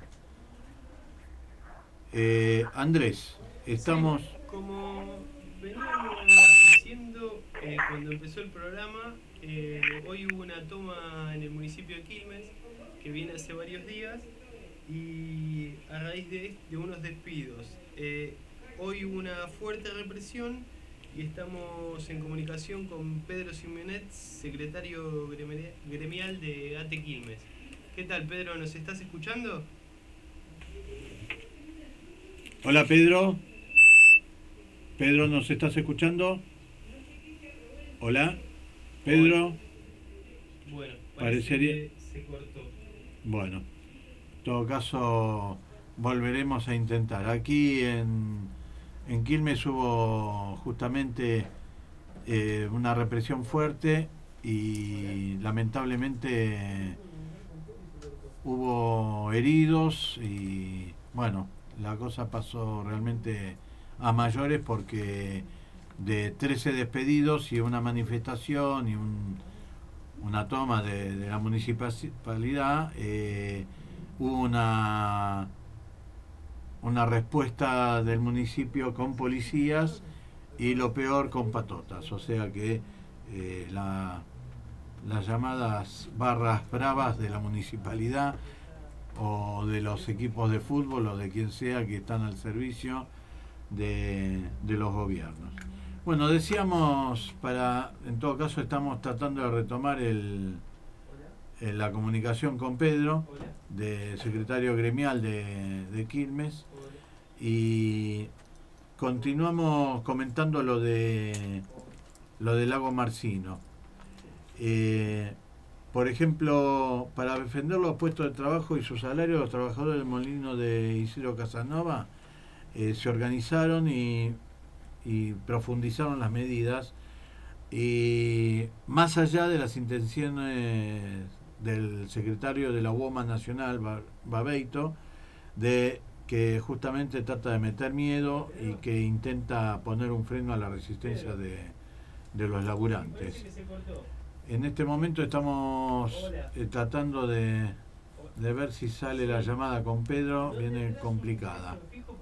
[SPEAKER 4] Eh, Andrés, estamos...
[SPEAKER 10] Sí, como veníamos diciendo eh, cuando empezó el programa, eh, hoy hubo una toma en el municipio de Quilmes que viene hace varios días y a raíz de, de unos despidos. Eh, hoy hubo una fuerte represión y estamos en comunicación con Pedro Simonet, secretario gremial de A T E Quilmes. ¿Qué tal, Pedro? ¿Nos estás escuchando?
[SPEAKER 4] Hola, Pedro. Pedro, ¿nos estás escuchando? Hola, Pedro.
[SPEAKER 10] Bueno,
[SPEAKER 4] parecería
[SPEAKER 10] que se cortó.
[SPEAKER 4] Bueno, en todo caso volveremos a intentar. Aquí en, en Quilmes hubo justamente eh, una represión fuerte y lamentablemente hubo heridos y bueno, la cosa pasó realmente a mayores porque de trece despedidos y una manifestación y un, una toma de, de la municipalidad, eh, hubo una, una respuesta del municipio con policías y lo peor con patotas, o sea que eh, la, las llamadas barras bravas de la municipalidad o de los equipos de fútbol o de quien sea que están al servicio de, de los gobiernos. Bueno, decíamos, para en todo caso estamos tratando de retomar el, el, la comunicación con Pedro, de secretario gremial de, de Quilmes, y continuamos comentando lo de lo del lago Marcino. Eh, Por ejemplo, para defender los puestos de trabajo y sus salarios, los trabajadores del molino de Isidro Casanova eh, se organizaron y, y profundizaron las medidas. Y más allá de las intenciones del secretario de la U O M A Nacional, Babeito, de que justamente trata de meter miedo y que intenta poner un freno a la resistencia de, de los laburantes. En este momento estamos eh, tratando de, de ver si sale la llamada con Pedro, viene complicada.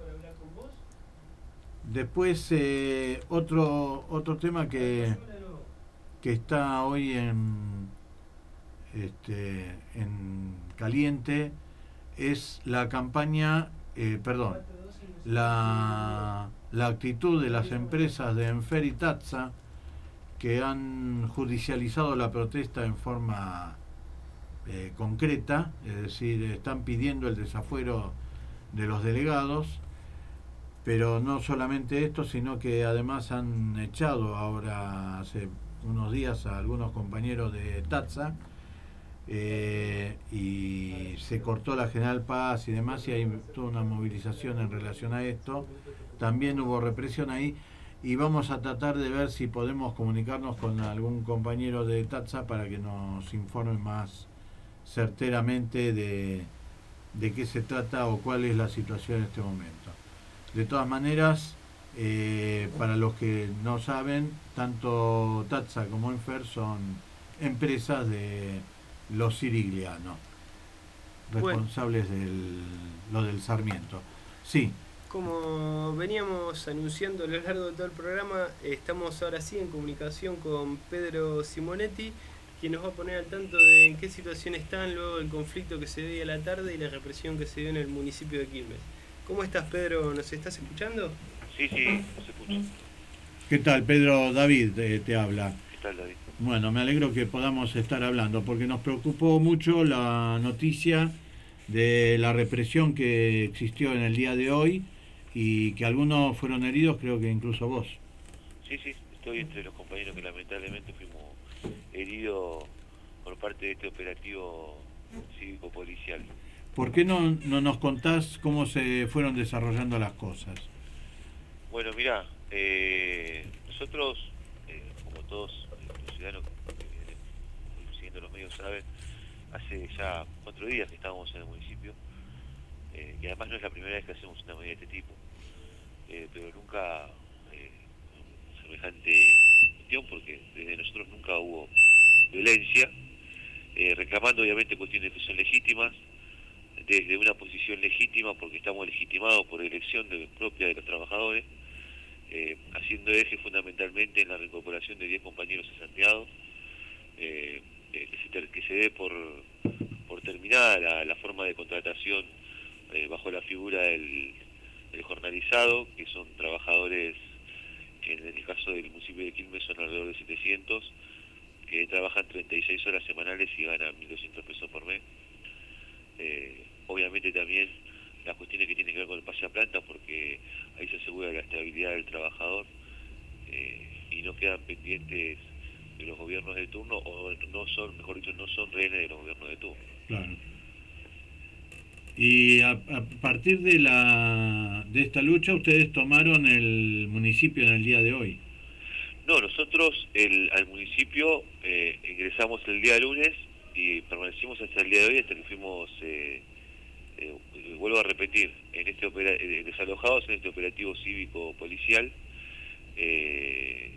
[SPEAKER 4] Después eh, otro otro tema que, que está hoy en, este, en caliente es la campaña, eh, perdón, la, la actitud de las empresas de Enfer y Tatsa, que han judicializado la protesta en forma eh, concreta, es decir, están pidiendo el desafuero de los delegados, pero no solamente esto, sino que además han echado ahora hace unos días a algunos compañeros de Tatsa eh, y se cortó la General Paz y demás, y hay toda una movilización en relación a esto. También hubo represión ahí. Y vamos a tratar de ver si podemos comunicarnos con algún compañero de Tatsa para que nos informe más certeramente de, de qué se trata o cuál es la situación en este momento. De todas maneras, eh, para los que no saben, tanto Tatsa como Enfer son empresas de los Sirigliano, responsables bueno. del lo del Sarmiento. Sí.
[SPEAKER 10] Como veníamos anunciando a lo largo de todo el programa, estamos ahora sí en comunicación con Pedro Simonetti, quien nos va a poner al tanto de en qué situación están luego del conflicto que se dio a la tarde y la represión que se dio en el municipio de Quilmes. ¿Cómo estás, Pedro? ¿Nos estás escuchando?
[SPEAKER 7] Sí, sí, se escucha.
[SPEAKER 4] ¿Qué tal, Pedro? David eh, te habla.
[SPEAKER 7] ¿Qué tal, David?
[SPEAKER 4] Bueno, me alegro que podamos estar hablando, porque nos preocupó mucho la noticia de la represión que existió en el día de hoy y que algunos fueron heridos, creo que incluso vos.
[SPEAKER 21] Sí, sí, estoy entre los compañeros que lamentablemente fuimos heridos por parte de este operativo cívico-policial.
[SPEAKER 4] ¿Por qué no, no nos contás cómo se fueron desarrollando las cosas?
[SPEAKER 21] Bueno, mirá, eh, nosotros, eh, como todos los ciudadanos que siguiendo los medios saben, hace ya cuatro días que estábamos en el municipio, eh, y además no es la primera vez que hacemos una medida de este tipo, eh, pero nunca eh, semejante cuestión, porque desde nosotros nunca hubo violencia, eh, reclamando obviamente cuestiones que son legítimas, desde una posición legítima porque estamos legitimados por elección de, propia de los trabajadores, eh, haciendo eje fundamentalmente en la reincorporación de diez compañeros cesanteados, eh, eh, que, se ter, que se dé por, por terminada la, la forma de contratación eh, bajo la figura del, del jornalizado, que son trabajadores, en el caso del municipio de Quilmes son alrededor de setecientos, que trabajan treinta y seis horas semanales y ganan mil doscientos pesos por mes. Eh, obviamente también las cuestiones que tienen que ver con el pase a planta, porque ahí se asegura la estabilidad del trabajador eh, y no quedan pendientes de los gobiernos de turno, o no son, mejor dicho, no son rehenes de los gobiernos de turno.
[SPEAKER 4] Claro. Y a, a partir de la de esta lucha, ustedes tomaron el municipio en el día de hoy.
[SPEAKER 21] No, nosotros el, al municipio eh, ingresamos el día lunes y permanecimos hasta el día de hoy, hasta que fuimos, eh, eh, vuelvo a repetir, en este opera, eh, desalojados en este operativo cívico-policial, eh,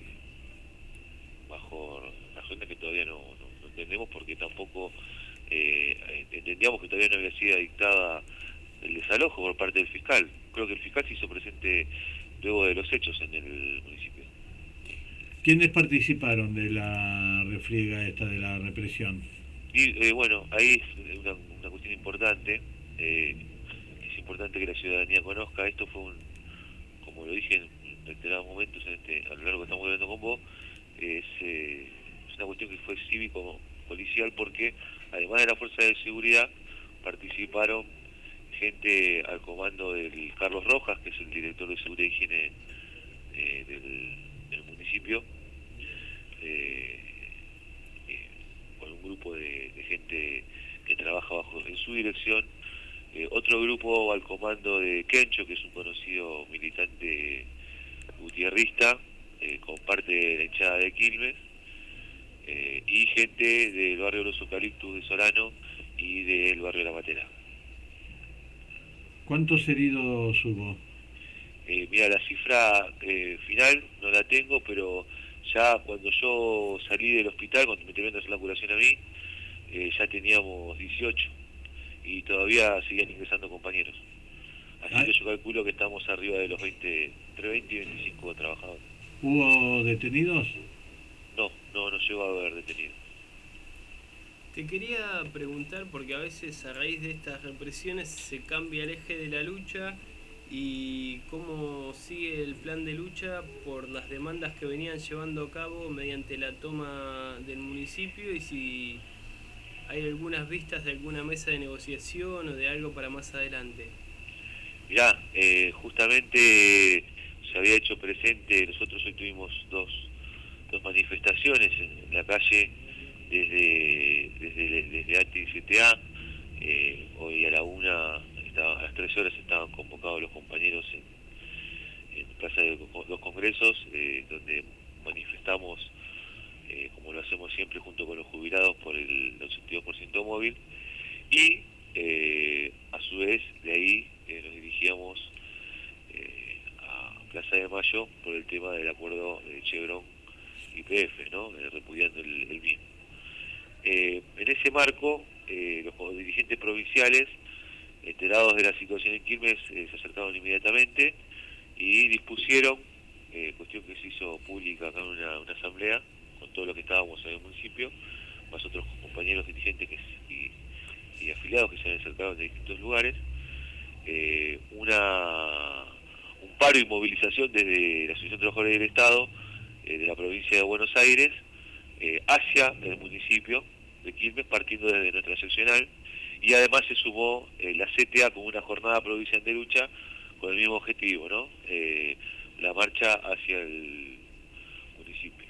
[SPEAKER 21] bajo la agenda que todavía no, no, no entendemos, porque tampoco eh, entendíamos que todavía no había sido dictada el desalojo por parte del fiscal. Creo que el fiscal se hizo presente luego de los hechos en el municipio.
[SPEAKER 4] ¿Quiénes participaron de la refriega esta, de la represión?
[SPEAKER 21] Y eh, bueno, ahí es una, una cuestión importante, eh, es importante que la ciudadanía conozca. Esto fue un, como lo dije en reiterados momentos en este, a lo largo que estamos hablando con vos, es, eh, es una cuestión que fue cívico-policial, porque además de la fuerza de seguridad participaron gente al comando del Carlos Rojas, que es el director de seguridad e higiene eh, del, del municipio, eh, eh, con un grupo de, de gente que trabaja bajo en su dirección, eh, otro grupo al comando de Kencho, que es un conocido militante gutierrista, eh, con parte de la hinchada de Quilmes, eh, y gente del barrio Los Eucaliptus de Solano y del barrio La Matera.
[SPEAKER 4] ¿Cuántos heridos hubo?
[SPEAKER 21] Eh, mira, la cifra eh, final no la tengo, pero ya cuando yo salí del hospital, cuando me terminaron de hacer la curación a mí, eh, ya teníamos dieciocho y todavía seguían ingresando compañeros. Así Ay. que yo calculo que estamos arriba de los veinte, entre veinte y veinticinco trabajadores.
[SPEAKER 4] ¿Hubo detenidos?
[SPEAKER 21] No, no, no llegó a haber detenidos.
[SPEAKER 10] Te quería preguntar, porque a veces a raíz de estas represiones se cambia el eje de la lucha, y cómo sigue el plan de lucha por las demandas que venían llevando a cabo mediante la toma del municipio, y si hay algunas vistas de alguna mesa de negociación o de algo para más adelante.
[SPEAKER 21] Mirá, eh, justamente se había hecho presente, nosotros hoy tuvimos dos, dos manifestaciones en la calle desde desde, desde A T I siete A, eh, hoy a la una, estaba, a las tres horas estaban convocados los compañeros en, en Plaza de los Congresos, eh, donde manifestamos, eh, como lo hacemos siempre, junto con los jubilados por el ochenta y dos por ciento móvil, y eh, a su vez de ahí eh, nos dirigíamos eh, a Plaza de Mayo por el tema del acuerdo de Chevron y P F, ¿no? Eh, repudiando el, el mismo. Eh, en ese marco, eh, los dirigentes provinciales, enterados de la situación en Quilmes, eh, se acercaron inmediatamente y dispusieron, eh, cuestión que se hizo pública acá en una, una asamblea, con todos los que estábamos en el municipio, más otros compañeros dirigentes que, y, y afiliados que se han acercado de distintos lugares, eh, una, un paro y movilización desde la Asociación de Trabajadores del Estado, eh, de la provincia de Buenos Aires, eh, hacia el municipio de Quilmes, partiendo desde nuestra seccional, y además se sumó eh, la C T A como una jornada provincial de lucha con el mismo objetivo, ¿no? Eh, la marcha hacia el municipio.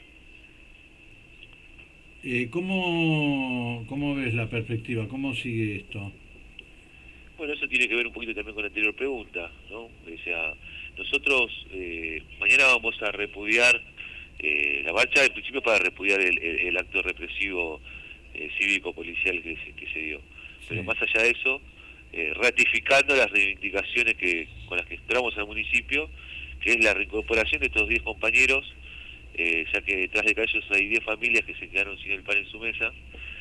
[SPEAKER 4] Eh, ¿cómo, ¿Cómo ves la perspectiva? ¿Cómo sigue esto?
[SPEAKER 21] Bueno, eso tiene que ver un poquito también con la anterior pregunta, ¿no? O sea, nosotros eh, mañana vamos a repudiar eh, la marcha, en principio para repudiar el, el, el acto represivo eh, cívico-policial que se, que se dio. Pero
[SPEAKER 4] Sí.
[SPEAKER 21] más allá de eso, eh, ratificando las reivindicaciones que con las que entramos al municipio, que es la reincorporación de estos diez compañeros, eh, ya que detrás de ellos hay diez familias que se quedaron sin el pan en su mesa.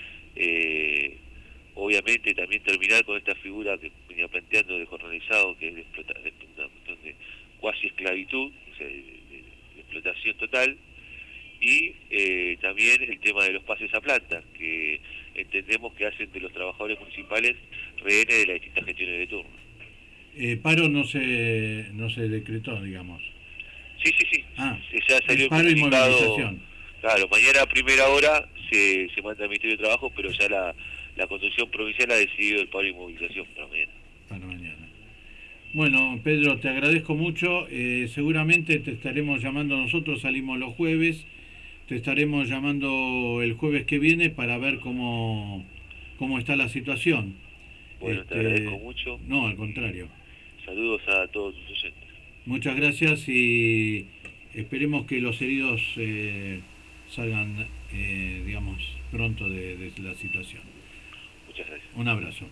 [SPEAKER 21] Eh, obviamente también terminar con esta figura que venía planteando de jornalizado, que es de, explota, de una cuestión de cuasi esclavitud, o sea, de, de, de explotación total, y eh, también el tema de los pases a planta, que entendemos que hacen de los trabajadores municipales rehenes de las distintas gestiones de turno.
[SPEAKER 4] Eh, paro no se no se decretó, digamos.
[SPEAKER 21] Sí, sí, sí.
[SPEAKER 4] Ah,
[SPEAKER 21] ya salió el
[SPEAKER 4] paro y
[SPEAKER 21] comunicado.
[SPEAKER 4] movilización.
[SPEAKER 21] Claro, mañana a primera hora se, se manda al Ministerio de Trabajo, pero ya la, la Constitución Provincial ha decidido el paro y movilización para mañana.
[SPEAKER 4] Para mañana. Bueno, Pedro, te agradezco mucho. Eh, seguramente te estaremos llamando nosotros, salimos los jueves. Te estaremos llamando el jueves que viene para ver cómo, cómo está la situación.
[SPEAKER 21] Bueno,
[SPEAKER 4] Este,
[SPEAKER 21] te agradezco mucho.
[SPEAKER 4] No, al contrario.
[SPEAKER 21] Saludos a todos tus oyentes.
[SPEAKER 4] Muchas gracias y esperemos que los heridos eh, salgan, eh, digamos, pronto de, de la situación.
[SPEAKER 21] Muchas gracias.
[SPEAKER 4] Un abrazo.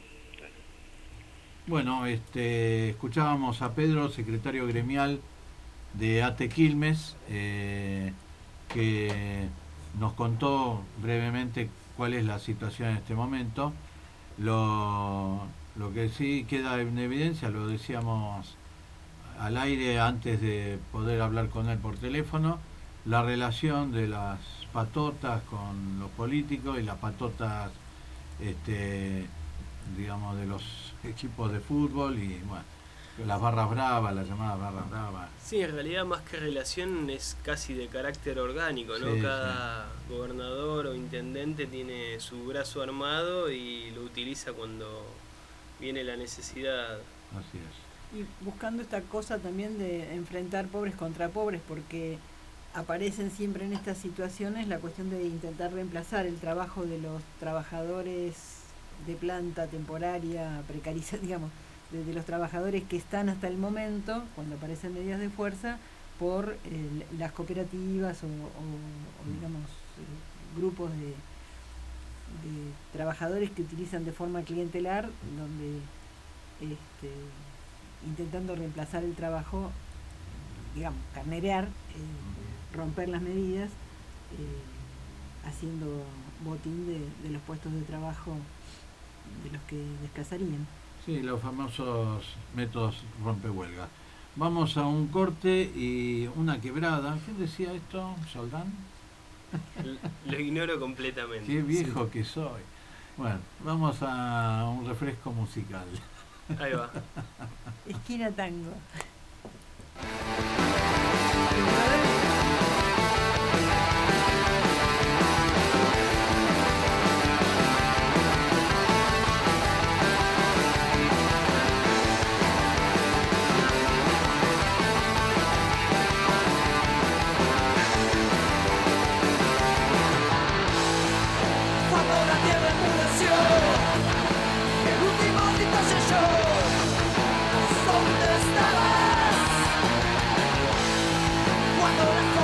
[SPEAKER 4] Bueno, este, escuchábamos a Pedro, secretario gremial de A T E Quilmes, eh, que nos contó brevemente cuál es la situación en este momento. Lo, lo que sí queda en evidencia, lo decíamos al aire antes de poder hablar con él por teléfono, la relación de las patotas con los políticos y las patotas, este, digamos, de los equipos de fútbol y bueno, las barras bravas, las llamadas barras bravas.
[SPEAKER 1] Sí, en realidad más que relación es casi de carácter orgánico, ¿no?
[SPEAKER 4] Sí,
[SPEAKER 1] Cada sí. gobernador o intendente tiene su brazo armado y lo utiliza cuando viene la necesidad.
[SPEAKER 4] Así es.
[SPEAKER 5] Y buscando esta cosa también de enfrentar pobres contra pobres, porque aparecen siempre en estas situaciones la cuestión de intentar reemplazar el trabajo de los trabajadores de planta temporaria, precarizada, digamos, de, de los trabajadores que están hasta el momento, cuando aparecen medidas de fuerza, por eh, las cooperativas o, o, o digamos, eh, grupos de, de trabajadores que utilizan de forma clientelar, donde este, intentando reemplazar el trabajo, digamos, carnerear, eh, romper las medidas, eh, haciendo botín de, de los puestos de trabajo de los que descansarían.
[SPEAKER 4] Sí, los famosos métodos rompehuelgas. Vamos a un corte y una quebrada. ¿Quién decía esto? ¿Soldán?
[SPEAKER 1] Lo ignoro completamente.
[SPEAKER 4] Qué viejo sí. que soy. Bueno, vamos a un refresco musical.
[SPEAKER 1] Ahí va.
[SPEAKER 5] Esquina tango.
[SPEAKER 6] Cuando la tierra enmudeció, el último grito se oyó. ¿Dónde estabas? Cuando la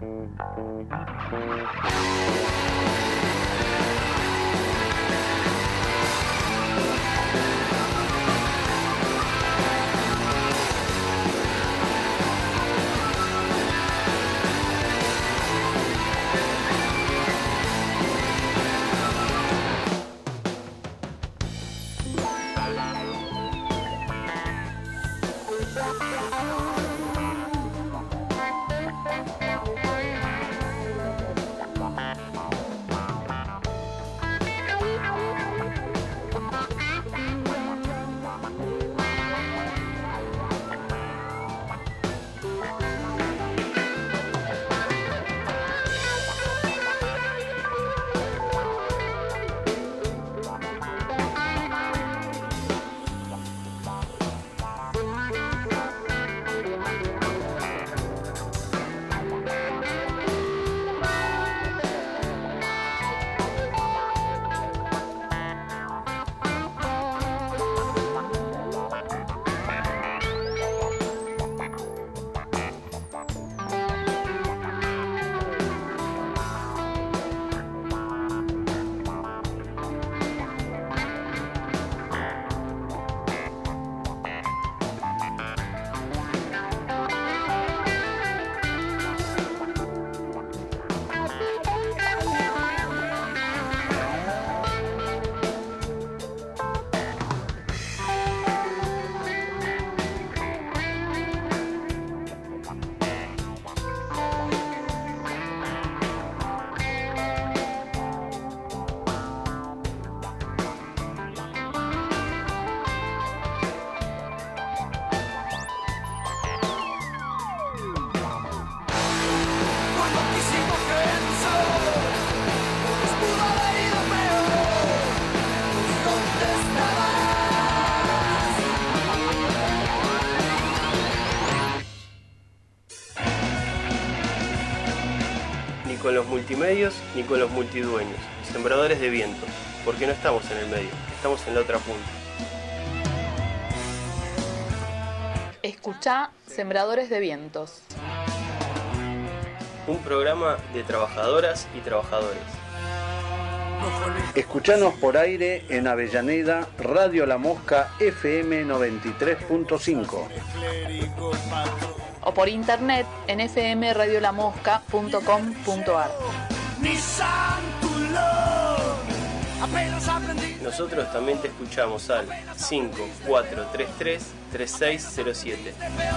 [SPEAKER 1] Con los multimedios ni con los multidueños, sembradores de viento, porque no estamos en el medio, estamos en la otra punta.
[SPEAKER 2] Escuchá Sembradores de Vientos.
[SPEAKER 1] Un programa de trabajadoras y trabajadores.
[SPEAKER 4] Escuchanos por aire en Avellaneda, Radio La Mosca F M noventa y tres punto cinco.
[SPEAKER 2] O por internet en f m radio la mosca punto com punto a r.
[SPEAKER 1] Nosotros también te escuchamos al cinco cuatro tres tres tres seis cero siete.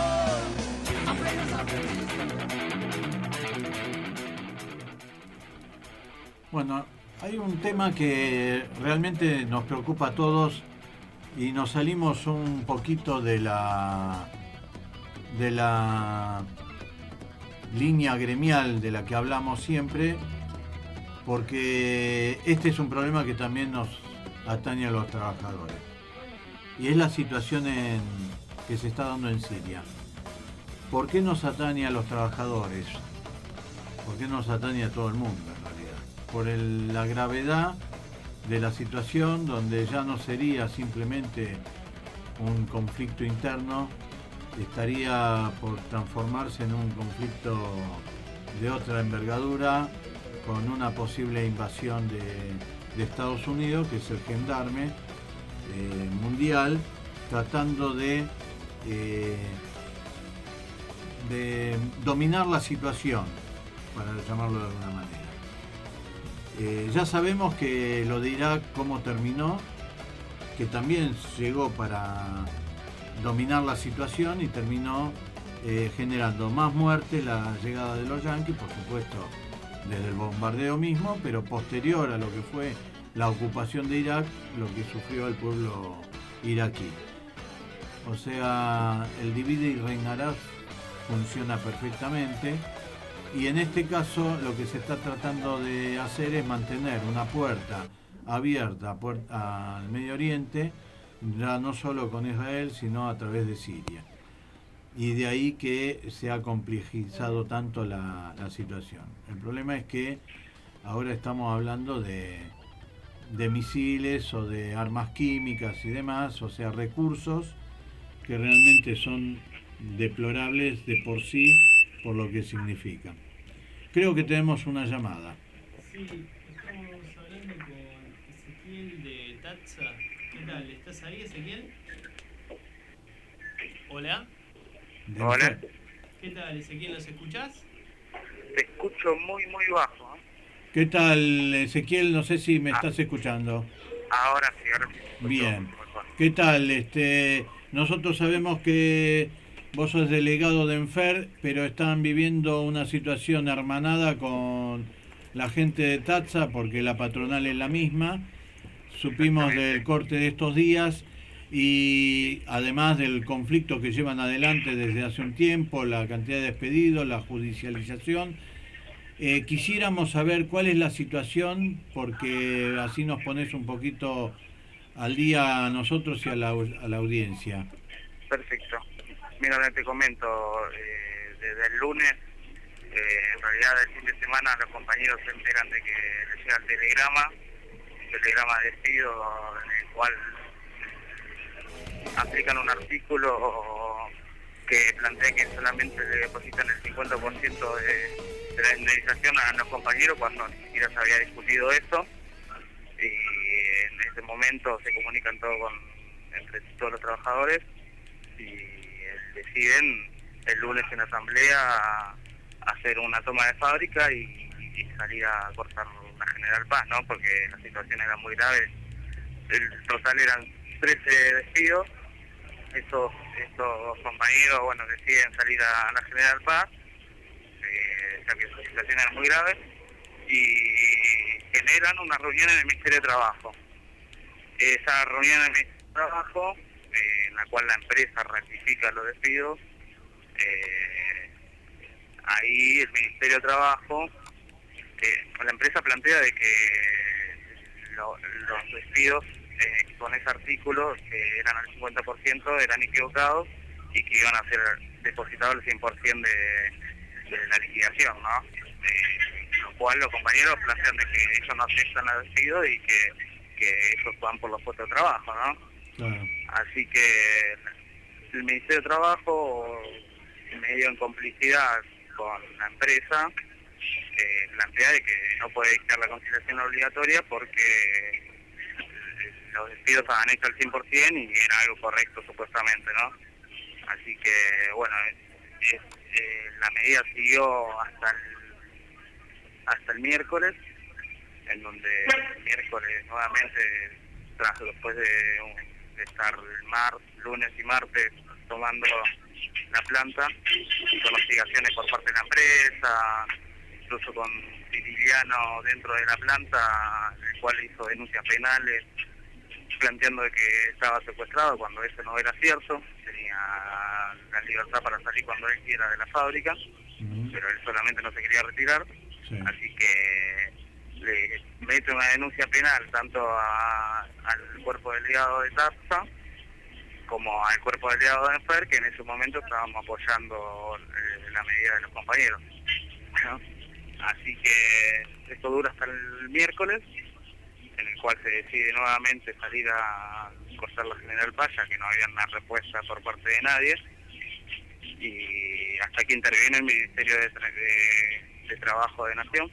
[SPEAKER 4] Bueno, hay un tema que realmente nos preocupa a todos y nos salimos un poquito de la de la línea gremial de la que hablamos siempre, porque este es un problema que también nos atañe a los trabajadores y es la situación en, que se está dando en Siria. ¿Por qué nos atañe a los trabajadores? ¿Por qué nos atañe a todo el mundo en realidad? Por el, la gravedad de la situación, donde ya no sería simplemente un conflicto interno, estaría por transformarse en un conflicto de otra envergadura, con una posible invasión de, de Estados Unidos, que es el gendarme eh, mundial, tratando de, eh, de dominar la situación, para llamarlo de alguna manera. Eh, ya sabemos que lo de Irak, cómo terminó, que también llegó para dominar la situación y terminó eh, generando más muertes la llegada de los yanquis, por supuesto desde el bombardeo mismo, pero posterior a lo que fue la ocupación de Irak, lo que sufrió el pueblo iraquí. O sea, el divide y reinarás funciona perfectamente, y en este caso lo que se está tratando de hacer es mantener una puerta abierta al Medio Oriente, ya no solo con Israel, sino a través de Siria. Y de ahí que se ha complejizado tanto la, la situación. El problema es que ahora estamos hablando de, de misiles o de armas químicas y demás, o sea, recursos que realmente son deplorables de por sí por lo que significan. Creo que tenemos una llamada.
[SPEAKER 1] Sí, estamos hablando con Ezequiel de Tatsa. ¿Qué tal? ¿Estás ahí, Ezequiel? Hola.
[SPEAKER 3] Hola.
[SPEAKER 1] ¿Qué tal, Ezequiel? ¿Nos escuchás?
[SPEAKER 3] Te escucho muy, muy bajo. ¿eh?
[SPEAKER 4] ¿Qué tal, Ezequiel? No sé si me ah. estás escuchando.
[SPEAKER 3] Ahora sí, ahora sí.
[SPEAKER 4] Bien. ¿Qué tal? Este, nosotros sabemos que vos sos delegado de Enfer, pero están viviendo una situación hermanada con la gente de Tatsa porque la patronal es la misma. Supimos del corte de estos días y además del conflicto que llevan adelante desde hace un tiempo, la cantidad de despedidos, la judicialización. Eh, quisiéramos saber cuál es la situación, porque así nos pones un poquito al día a nosotros y a la, a la audiencia.
[SPEAKER 3] Perfecto. Mira, te comento, eh, desde el lunes, eh, en realidad el fin de semana los compañeros se enteran de que les llega el telegrama, el telegrama de despido en el cual aplican un artículo que plantea que solamente le depositan el cincuenta por ciento de de la indemnización a los compañeros cuando ni siquiera se había discutido eso, y en ese momento se comunican todo con entre todos los trabajadores y deciden el lunes en asamblea hacer una toma de fábrica y, y salir a cortar una General Paz, ¿no? Porque la situación era muy grave. El total eran trece despidos. Estos, estos compañeros, bueno, deciden salir a la General Paz, ya que la situación era muy grave, y generan una reunión en el Ministerio de Trabajo. Esa reunión en el Ministerio de Trabajo, eh, en la cual la empresa ratifica los despidos, eh, ahí el Ministerio de Trabajo, eh, la empresa plantea de que lo, los despidos eh, con ese artículo, que eran al cincuenta por ciento, eran equivocados y que iban a ser depositados el cien por ciento de de la liquidación, ¿no? Eh, lo cual los compañeros plantean de que ellos no aceptan el despido y que, que ellos van por los puestos de trabajo, ¿no?
[SPEAKER 4] Claro.
[SPEAKER 3] Así que el Ministerio de Trabajo, medio en complicidad con la empresa, eh, plantea de que no puede dictar la conciliación obligatoria porque los despidos estaban hechos al cien por ciento y era algo correcto supuestamente, ¿no? Así que, bueno, es, es Eh, la medida siguió hasta el, hasta el miércoles, en donde el miércoles nuevamente, tras después de, de estar el mar, lunes y martes tomando la planta, con hostigaciones por parte de la empresa, incluso con Siciliano dentro de la planta, el cual hizo denuncias penales planteando de que estaba secuestrado cuando eso no era cierto, tenía la libertad para salir cuando él quiera de la fábrica, uh-huh. pero él solamente no se quería retirar, sí. Así que le mete una denuncia penal tanto a, al cuerpo delegado de Tatsa como al cuerpo delegado de Enfer, que en ese momento estábamos apoyando eh, la medida de los compañeros, ¿no? Así que esto dura hasta el miércoles, en el cual se decide nuevamente salir a cortar la General Paz, ya que no había una respuesta por parte de nadie, y hasta que interviene el Ministerio de, Tra de, de Trabajo de Nación,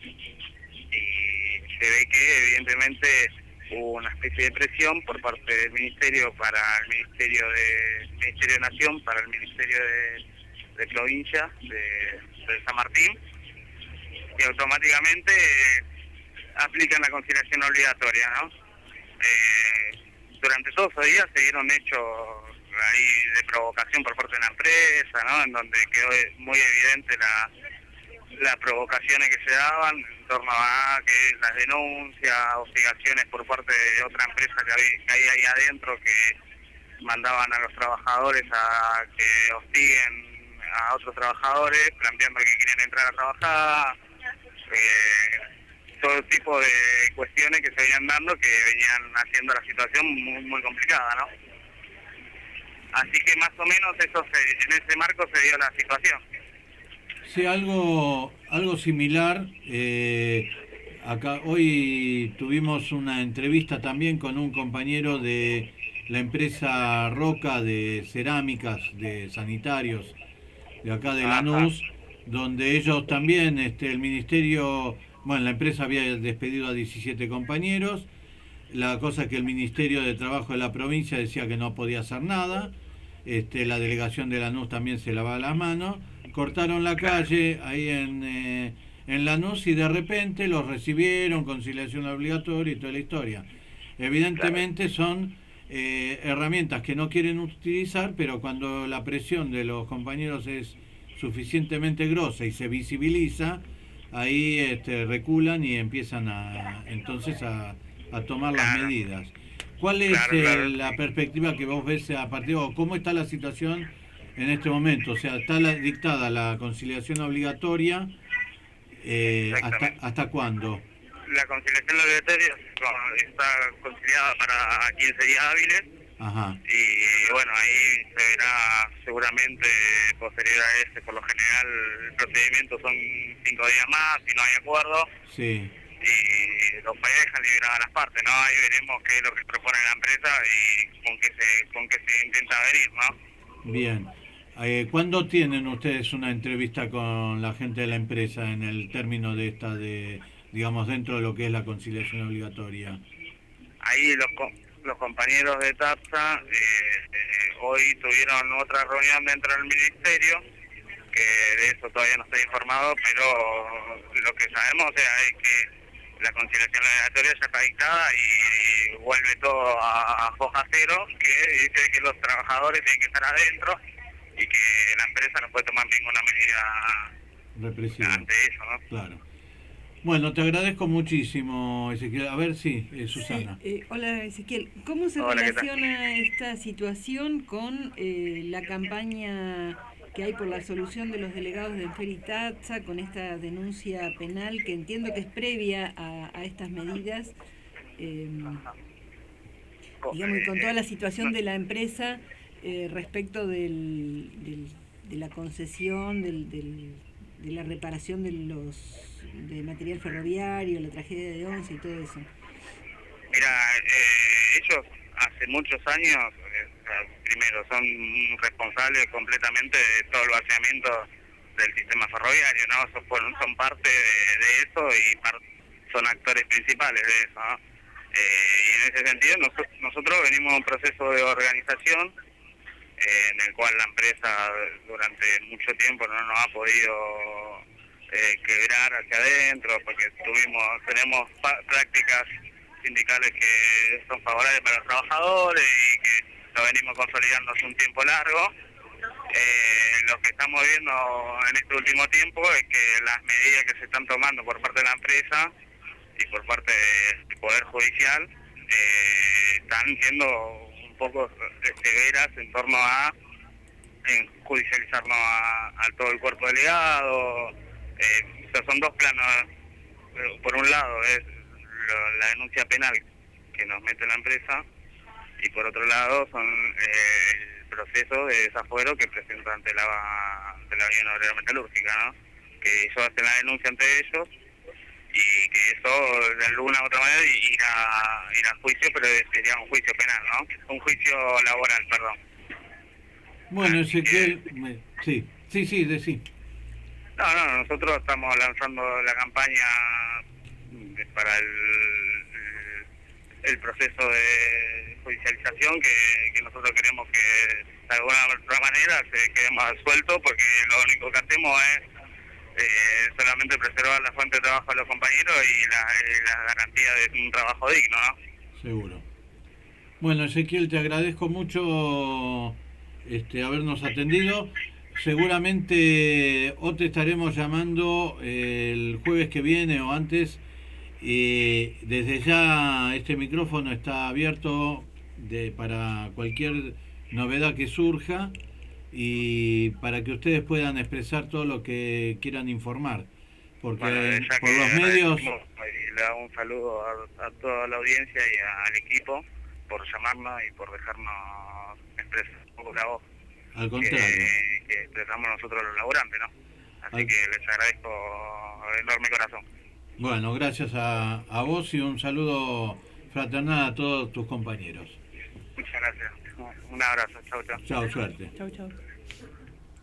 [SPEAKER 3] y se ve que evidentemente hubo una especie de presión por parte del Ministerio para el Ministerio de, Ministerio de Nación, para el Ministerio de, de Provincia, de, de San Martín, y automáticamente aplican la conciliación obligatoria, ¿no? Eh, durante todos esos días se dieron hechos ahí de provocación por parte de la empresa, ¿no? En donde quedó muy evidente la, las provocaciones que se daban en torno a que las denuncias, hostigaciones por parte de otra empresa que había, que hay ahí adentro, que mandaban a los trabajadores a que hostiguen a otros trabajadores, planteando que querían entrar a trabajar, eh, todo tipo de cuestiones que se venían dando que venían haciendo la situación muy, muy complicada, ¿no? Así que más o menos eso se, en ese marco se dio la situación.
[SPEAKER 4] Sí, algo, algo similar. Eh, acá hoy tuvimos una entrevista también con un compañero de la empresa Roca de cerámicas, de sanitarios, de acá de Lanús, donde ellos también, este, el ministerio, bueno, la empresa había despedido a diecisiete compañeros, la cosa es que el Ministerio de Trabajo de la provincia decía que no podía hacer nada, este, la delegación de Lanús también se lavaba las manos, cortaron la calle ahí en, eh, en Lanús y de repente los recibieron, conciliación obligatoria y toda la historia. Evidentemente son eh, herramientas que no quieren utilizar, pero cuando la presión de los compañeros es suficientemente grosa y se visibiliza, ahí este, reculan y empiezan a entonces a, a tomar las medidas. ¿Cuál es
[SPEAKER 3] Claro, claro.
[SPEAKER 4] eh, la perspectiva que vos ves a partir de cómo está la situación en este momento? O sea, está la, dictada la conciliación obligatoria, eh, ¿hasta, ¿hasta cuándo?
[SPEAKER 3] La conciliación obligatoria está conciliada para quince días hábiles.
[SPEAKER 4] Ajá.
[SPEAKER 3] Y bueno, ahí se verá seguramente posterior a ese. Por lo general el procedimiento son cinco días más, si no hay acuerdo,
[SPEAKER 4] Sí.
[SPEAKER 3] y los países dejan liberar a las partes, ¿no? Ahí veremos qué es lo que propone la empresa y con qué se, con qué se intenta adherir, ¿no?
[SPEAKER 4] Bien. Eh, ¿Cuándo tienen ustedes una entrevista con la gente de la empresa en el término de esta, de digamos, dentro de lo que es la conciliación obligatoria?
[SPEAKER 3] Ahí los, co- los compañeros de TAPSA eh, eh, hoy tuvieron otra reunión dentro del ministerio, que de eso todavía no estoy informado, pero lo que sabemos, o sea, es que la conciliación obligatoria ya está dictada y vuelve todo a, a foja cero, que dice que los trabajadores tienen que estar adentro y que la empresa no puede tomar ninguna medida
[SPEAKER 4] Represiva.
[SPEAKER 3] ante eso, ¿no?
[SPEAKER 4] Claro. Bueno, te agradezco muchísimo, Ezequiel. A ver, sí, eh, Susana.
[SPEAKER 5] Sí, eh, hola Ezequiel, ¿cómo se
[SPEAKER 3] Hola, ¿qué tal?
[SPEAKER 5] relaciona esta situación con eh, la campaña que hay por la solución de los delegados de Enfer y Tatsa, con esta denuncia penal que entiendo que es previa a, a estas medidas, eh, digamos, y con toda la situación de la empresa eh, respecto del, del- de la concesión, del, del- de la reparación de los de material ferroviario, la tragedia de Once y todo eso?
[SPEAKER 3] Mira, eh, ellos hace muchos años, eh, primero, son responsables completamente de todo el vaciamiento del sistema ferroviario, ¿no? Son, fueron- son parte de, de eso y par- son actores principales de eso, ¿no? Eh, y en ese sentido noso- nosotros venimos a un proceso de organización eh, en el cual la empresa durante mucho tiempo no nos ha podido eh, quebrar hacia adentro, porque tuvimos tenemos pa- prácticas sindicales que son favorables para los trabajadores y que lo venimos consolidando hace un tiempo largo. Eh, lo que estamos viendo en este último tiempo es que las medidas que se están tomando por parte de la empresa y por parte del Poder Judicial eh, están siendo un poco severas en torno a en judicializarnos a, a todo el cuerpo delegado. Eh, o sea, son dos planos. Eh, Por un lado es lo- la denuncia penal que nos mete la empresa y por otro lado son eh, el proceso de desafuero que presenta ante la, ante la Unión Obrera Metalúrgica, ¿no? Que ellos hacen la denuncia ante ellos y que eso de alguna u otra manera irá, irá a juicio, pero sería un juicio penal, ¿no? Un juicio laboral, perdón.
[SPEAKER 4] Bueno, Ezequiel, me- sí, sí, sí, decí.
[SPEAKER 3] No, no, nosotros estamos lanzando la campaña de- para el, el proceso de judicialización que, que nosotros queremos que de alguna otra manera se quede más suelto, porque lo único que hacemos es eh, solamente preservar la fuente de trabajo de los compañeros y la, y la garantía de un trabajo digno, ¿no?
[SPEAKER 4] Seguro. Bueno, Ezequiel, te agradezco mucho este, habernos atendido. Seguramente o te estaremos llamando eh, el jueves que viene o antes. Y desde ya este micrófono está abierto de, para cualquier novedad que surja y para que ustedes puedan expresar todo lo que quieran informar. Porque
[SPEAKER 3] Bueno, ya
[SPEAKER 4] por
[SPEAKER 3] que
[SPEAKER 4] los medios...
[SPEAKER 3] agradecemos, y le hago un saludo a, a toda la audiencia y a- al equipo por llamarnos y por dejarnos expresar un poco la voz
[SPEAKER 4] Al
[SPEAKER 3] que,
[SPEAKER 4] contrario.
[SPEAKER 3] que expresamos nosotros los laburantes, ¿no? Así
[SPEAKER 4] Al-
[SPEAKER 3] que les agradezco de enorme corazón.
[SPEAKER 4] Bueno, gracias a, a vos y un saludo fraternal a todos tus compañeros.
[SPEAKER 3] Muchas gracias. Un abrazo. Chau, chau.
[SPEAKER 4] Chao, suerte.
[SPEAKER 5] Chau, chau.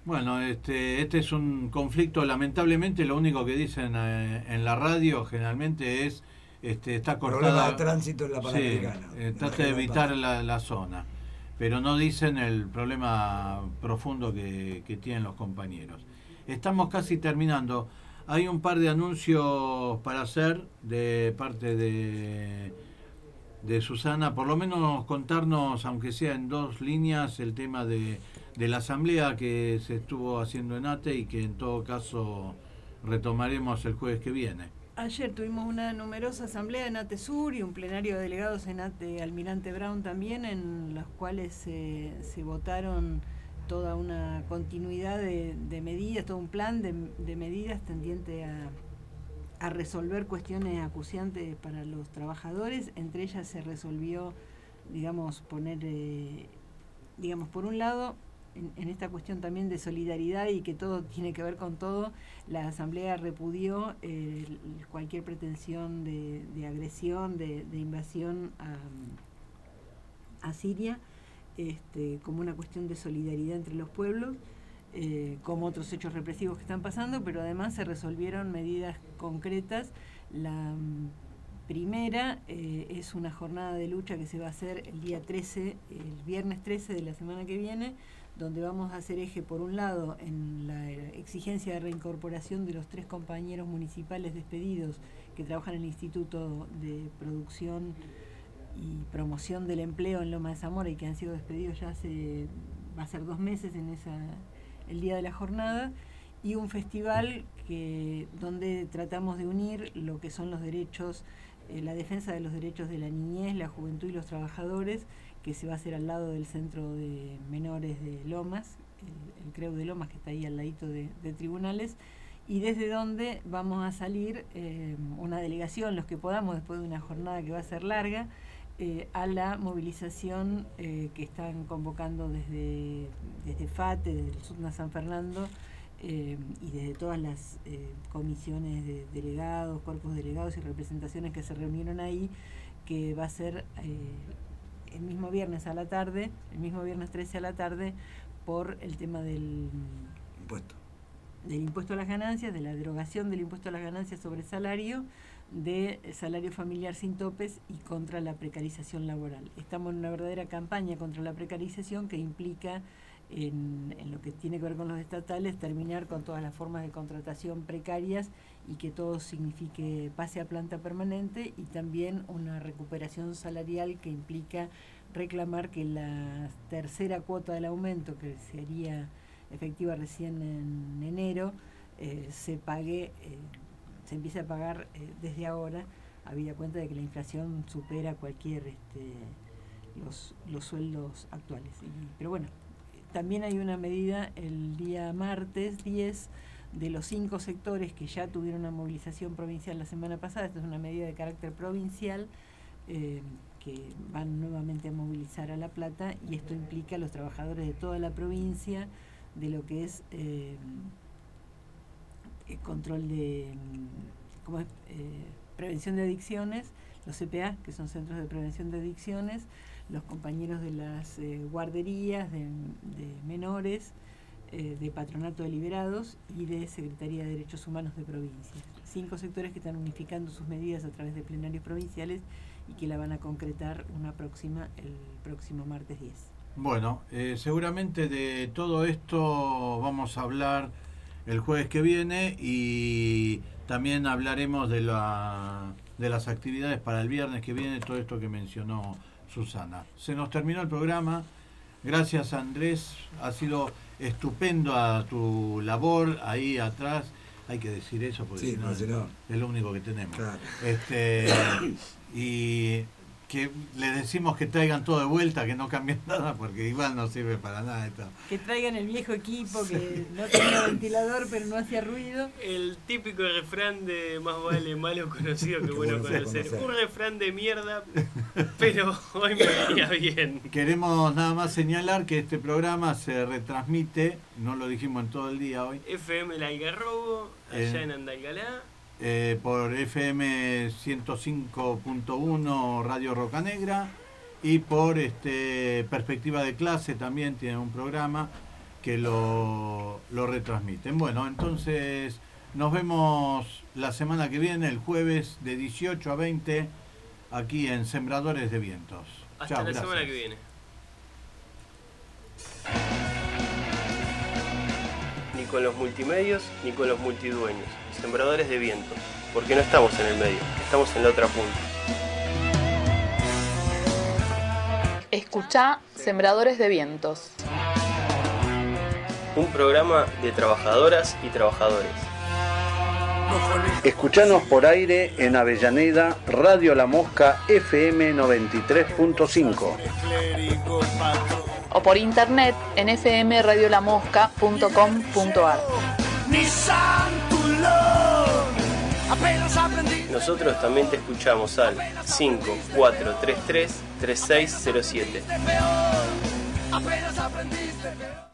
[SPEAKER 4] Bueno, este, este es un conflicto, lamentablemente lo único que dicen eh, en la radio generalmente es, este, está cortada...
[SPEAKER 8] Problema de tránsito en la Panamericana.
[SPEAKER 4] Sí, eh, trata de evitar la, la zona, pero no dicen el problema profundo que, que tienen los compañeros. Estamos casi terminando. Hay un par de anuncios para hacer de parte de, de Susana, por lo menos contarnos, aunque sea en dos líneas, el tema de, de la asamblea que se estuvo haciendo en ATE y que en todo caso retomaremos el jueves que viene.
[SPEAKER 5] Ayer tuvimos una numerosa asamblea en ATE Sur y un plenario de delegados en ATE Almirante Brown también, en los cuales se, se votaron toda una continuidad de, de medidas, todo un plan de, de medidas tendiente a, a resolver cuestiones acuciantes para los trabajadores. Entre ellas se resolvió, digamos, poner, eh, digamos, por un lado, en, en esta cuestión también de solidaridad y que todo tiene que ver con todo, la Asamblea repudió eh, cualquier pretensión de, de agresión, de, de invasión a, a Siria, Este, como una cuestión de solidaridad entre los pueblos, eh, como otros hechos represivos que están pasando, pero además se resolvieron medidas concretas. La um, primera eh, es una jornada de lucha que se va a hacer el día trece, el viernes trece de la semana que viene, donde vamos a hacer eje, por un lado, en la exigencia de reincorporación de los tres compañeros municipales despedidos que trabajan en el Instituto de Producción y Promoción del Empleo en Loma de Zamora y que han sido despedidos ya hace, va a ser dos meses en esa, el día de la jornada, y un festival que donde tratamos de unir lo que son los derechos, eh, la defensa de los derechos de la niñez, la juventud y los trabajadores, que se va a hacer al lado del Centro de Menores de Lomas, el, el CREU de Lomas, que está ahí al ladito de, de tribunales, y desde donde vamos a salir eh, una delegación, los que podamos, después de una jornada que va a ser larga, Eh, a la movilización eh, que están convocando desde, desde FATE, desde el SUTNA San Fernando eh, y desde todas las eh, comisiones de delegados, cuerpos delegados y representaciones que se reunieron ahí, que va a ser eh, el mismo viernes a la tarde, el mismo viernes trece a la tarde, por el tema del
[SPEAKER 8] impuesto.
[SPEAKER 5] del impuesto a las ganancias, de la derogación del impuesto a las ganancias sobre salario, de salario familiar sin topes y contra la precarización laboral. Estamos en una verdadera campaña contra la precarización que implica, en, en lo que tiene que ver con los estatales, terminar con todas las formas de contratación precarias y que todo signifique pase a planta permanente, y también una recuperación salarial que implica reclamar que la tercera cuota del aumento, que se haría efectiva recién en enero, eh, se pague, eh, se empiece a pagar eh, desde ahora, habida cuenta de que la inflación supera cualquier este, los, los sueldos actuales. Y, pero bueno, también hay una medida el día martes diez de los cinco sectores que ya tuvieron una movilización provincial la semana pasada. Esta es una medida de carácter provincial, eh, que van nuevamente a movilizar a La Plata, y esto implica a los trabajadores de toda la provincia, de lo que es eh, el control de ¿cómo es? Eh, prevención de adicciones, los C P A, que son centros de prevención de adicciones, los compañeros de las eh, guarderías de, de menores, eh, de patronato de liberados y de Secretaría de Derechos Humanos de provincia. Cinco sectores que están unificando sus medidas a través de plenarios provinciales y que la van a concretar una próxima el próximo martes diez.
[SPEAKER 4] Bueno, eh, seguramente de todo esto vamos a hablar el jueves que viene, y también hablaremos de la de las actividades para el viernes que viene, todo esto que mencionó Susana. Se nos terminó el programa. Gracias, Andrés, ha sido estupendo a tu labor ahí atrás. Hay que decir eso porque
[SPEAKER 8] sí,
[SPEAKER 4] si no,
[SPEAKER 8] no, si no,
[SPEAKER 4] es lo único que tenemos.
[SPEAKER 8] Claro.
[SPEAKER 4] Este, y que les decimos que traigan todo de vuelta, que no cambien nada, porque igual no sirve para nada esto.
[SPEAKER 5] Que traigan el viejo equipo que no tenía ventilador pero no hacía ruido.
[SPEAKER 1] El típico refrán de más vale malo conocido que bueno conocer. conocer. Un refrán de mierda, pero hoy me venía bien.
[SPEAKER 4] Queremos nada más señalar que este programa se retransmite, no lo dijimos en todo el día hoy,
[SPEAKER 1] F M El Algarrobo, allá eh, en Andalgalá.
[SPEAKER 4] Eh, por F M ciento cinco punto uno Radio Roca Negra, y por este Perspectiva de Clase también tiene un programa que lo, lo retransmiten. Bueno, entonces nos vemos la semana que viene, el jueves de dieciocho a veinte, aquí en Sembradores de Vientos.
[SPEAKER 1] Hasta
[SPEAKER 4] Chao,
[SPEAKER 1] la
[SPEAKER 4] gracias.
[SPEAKER 1] semana que viene. Ni con los multimedios, ni con los multidueños. Sembradores de Vientos. Porque no estamos en el medio, estamos en la otra punta.
[SPEAKER 2] Escuchá Sembradores de Vientos.
[SPEAKER 1] Un programa de trabajadoras y trabajadores.
[SPEAKER 15] Escuchanos por aire en Avellaneda, Radio La Mosca F M noventa y tres punto cinco.
[SPEAKER 2] O por internet en f m radio la mosca punto com punto a r.
[SPEAKER 1] Nosotros también te escuchamos al cinco cuatro tres tres, tres seis cero siete.
[SPEAKER 18] Apenas aprendiste.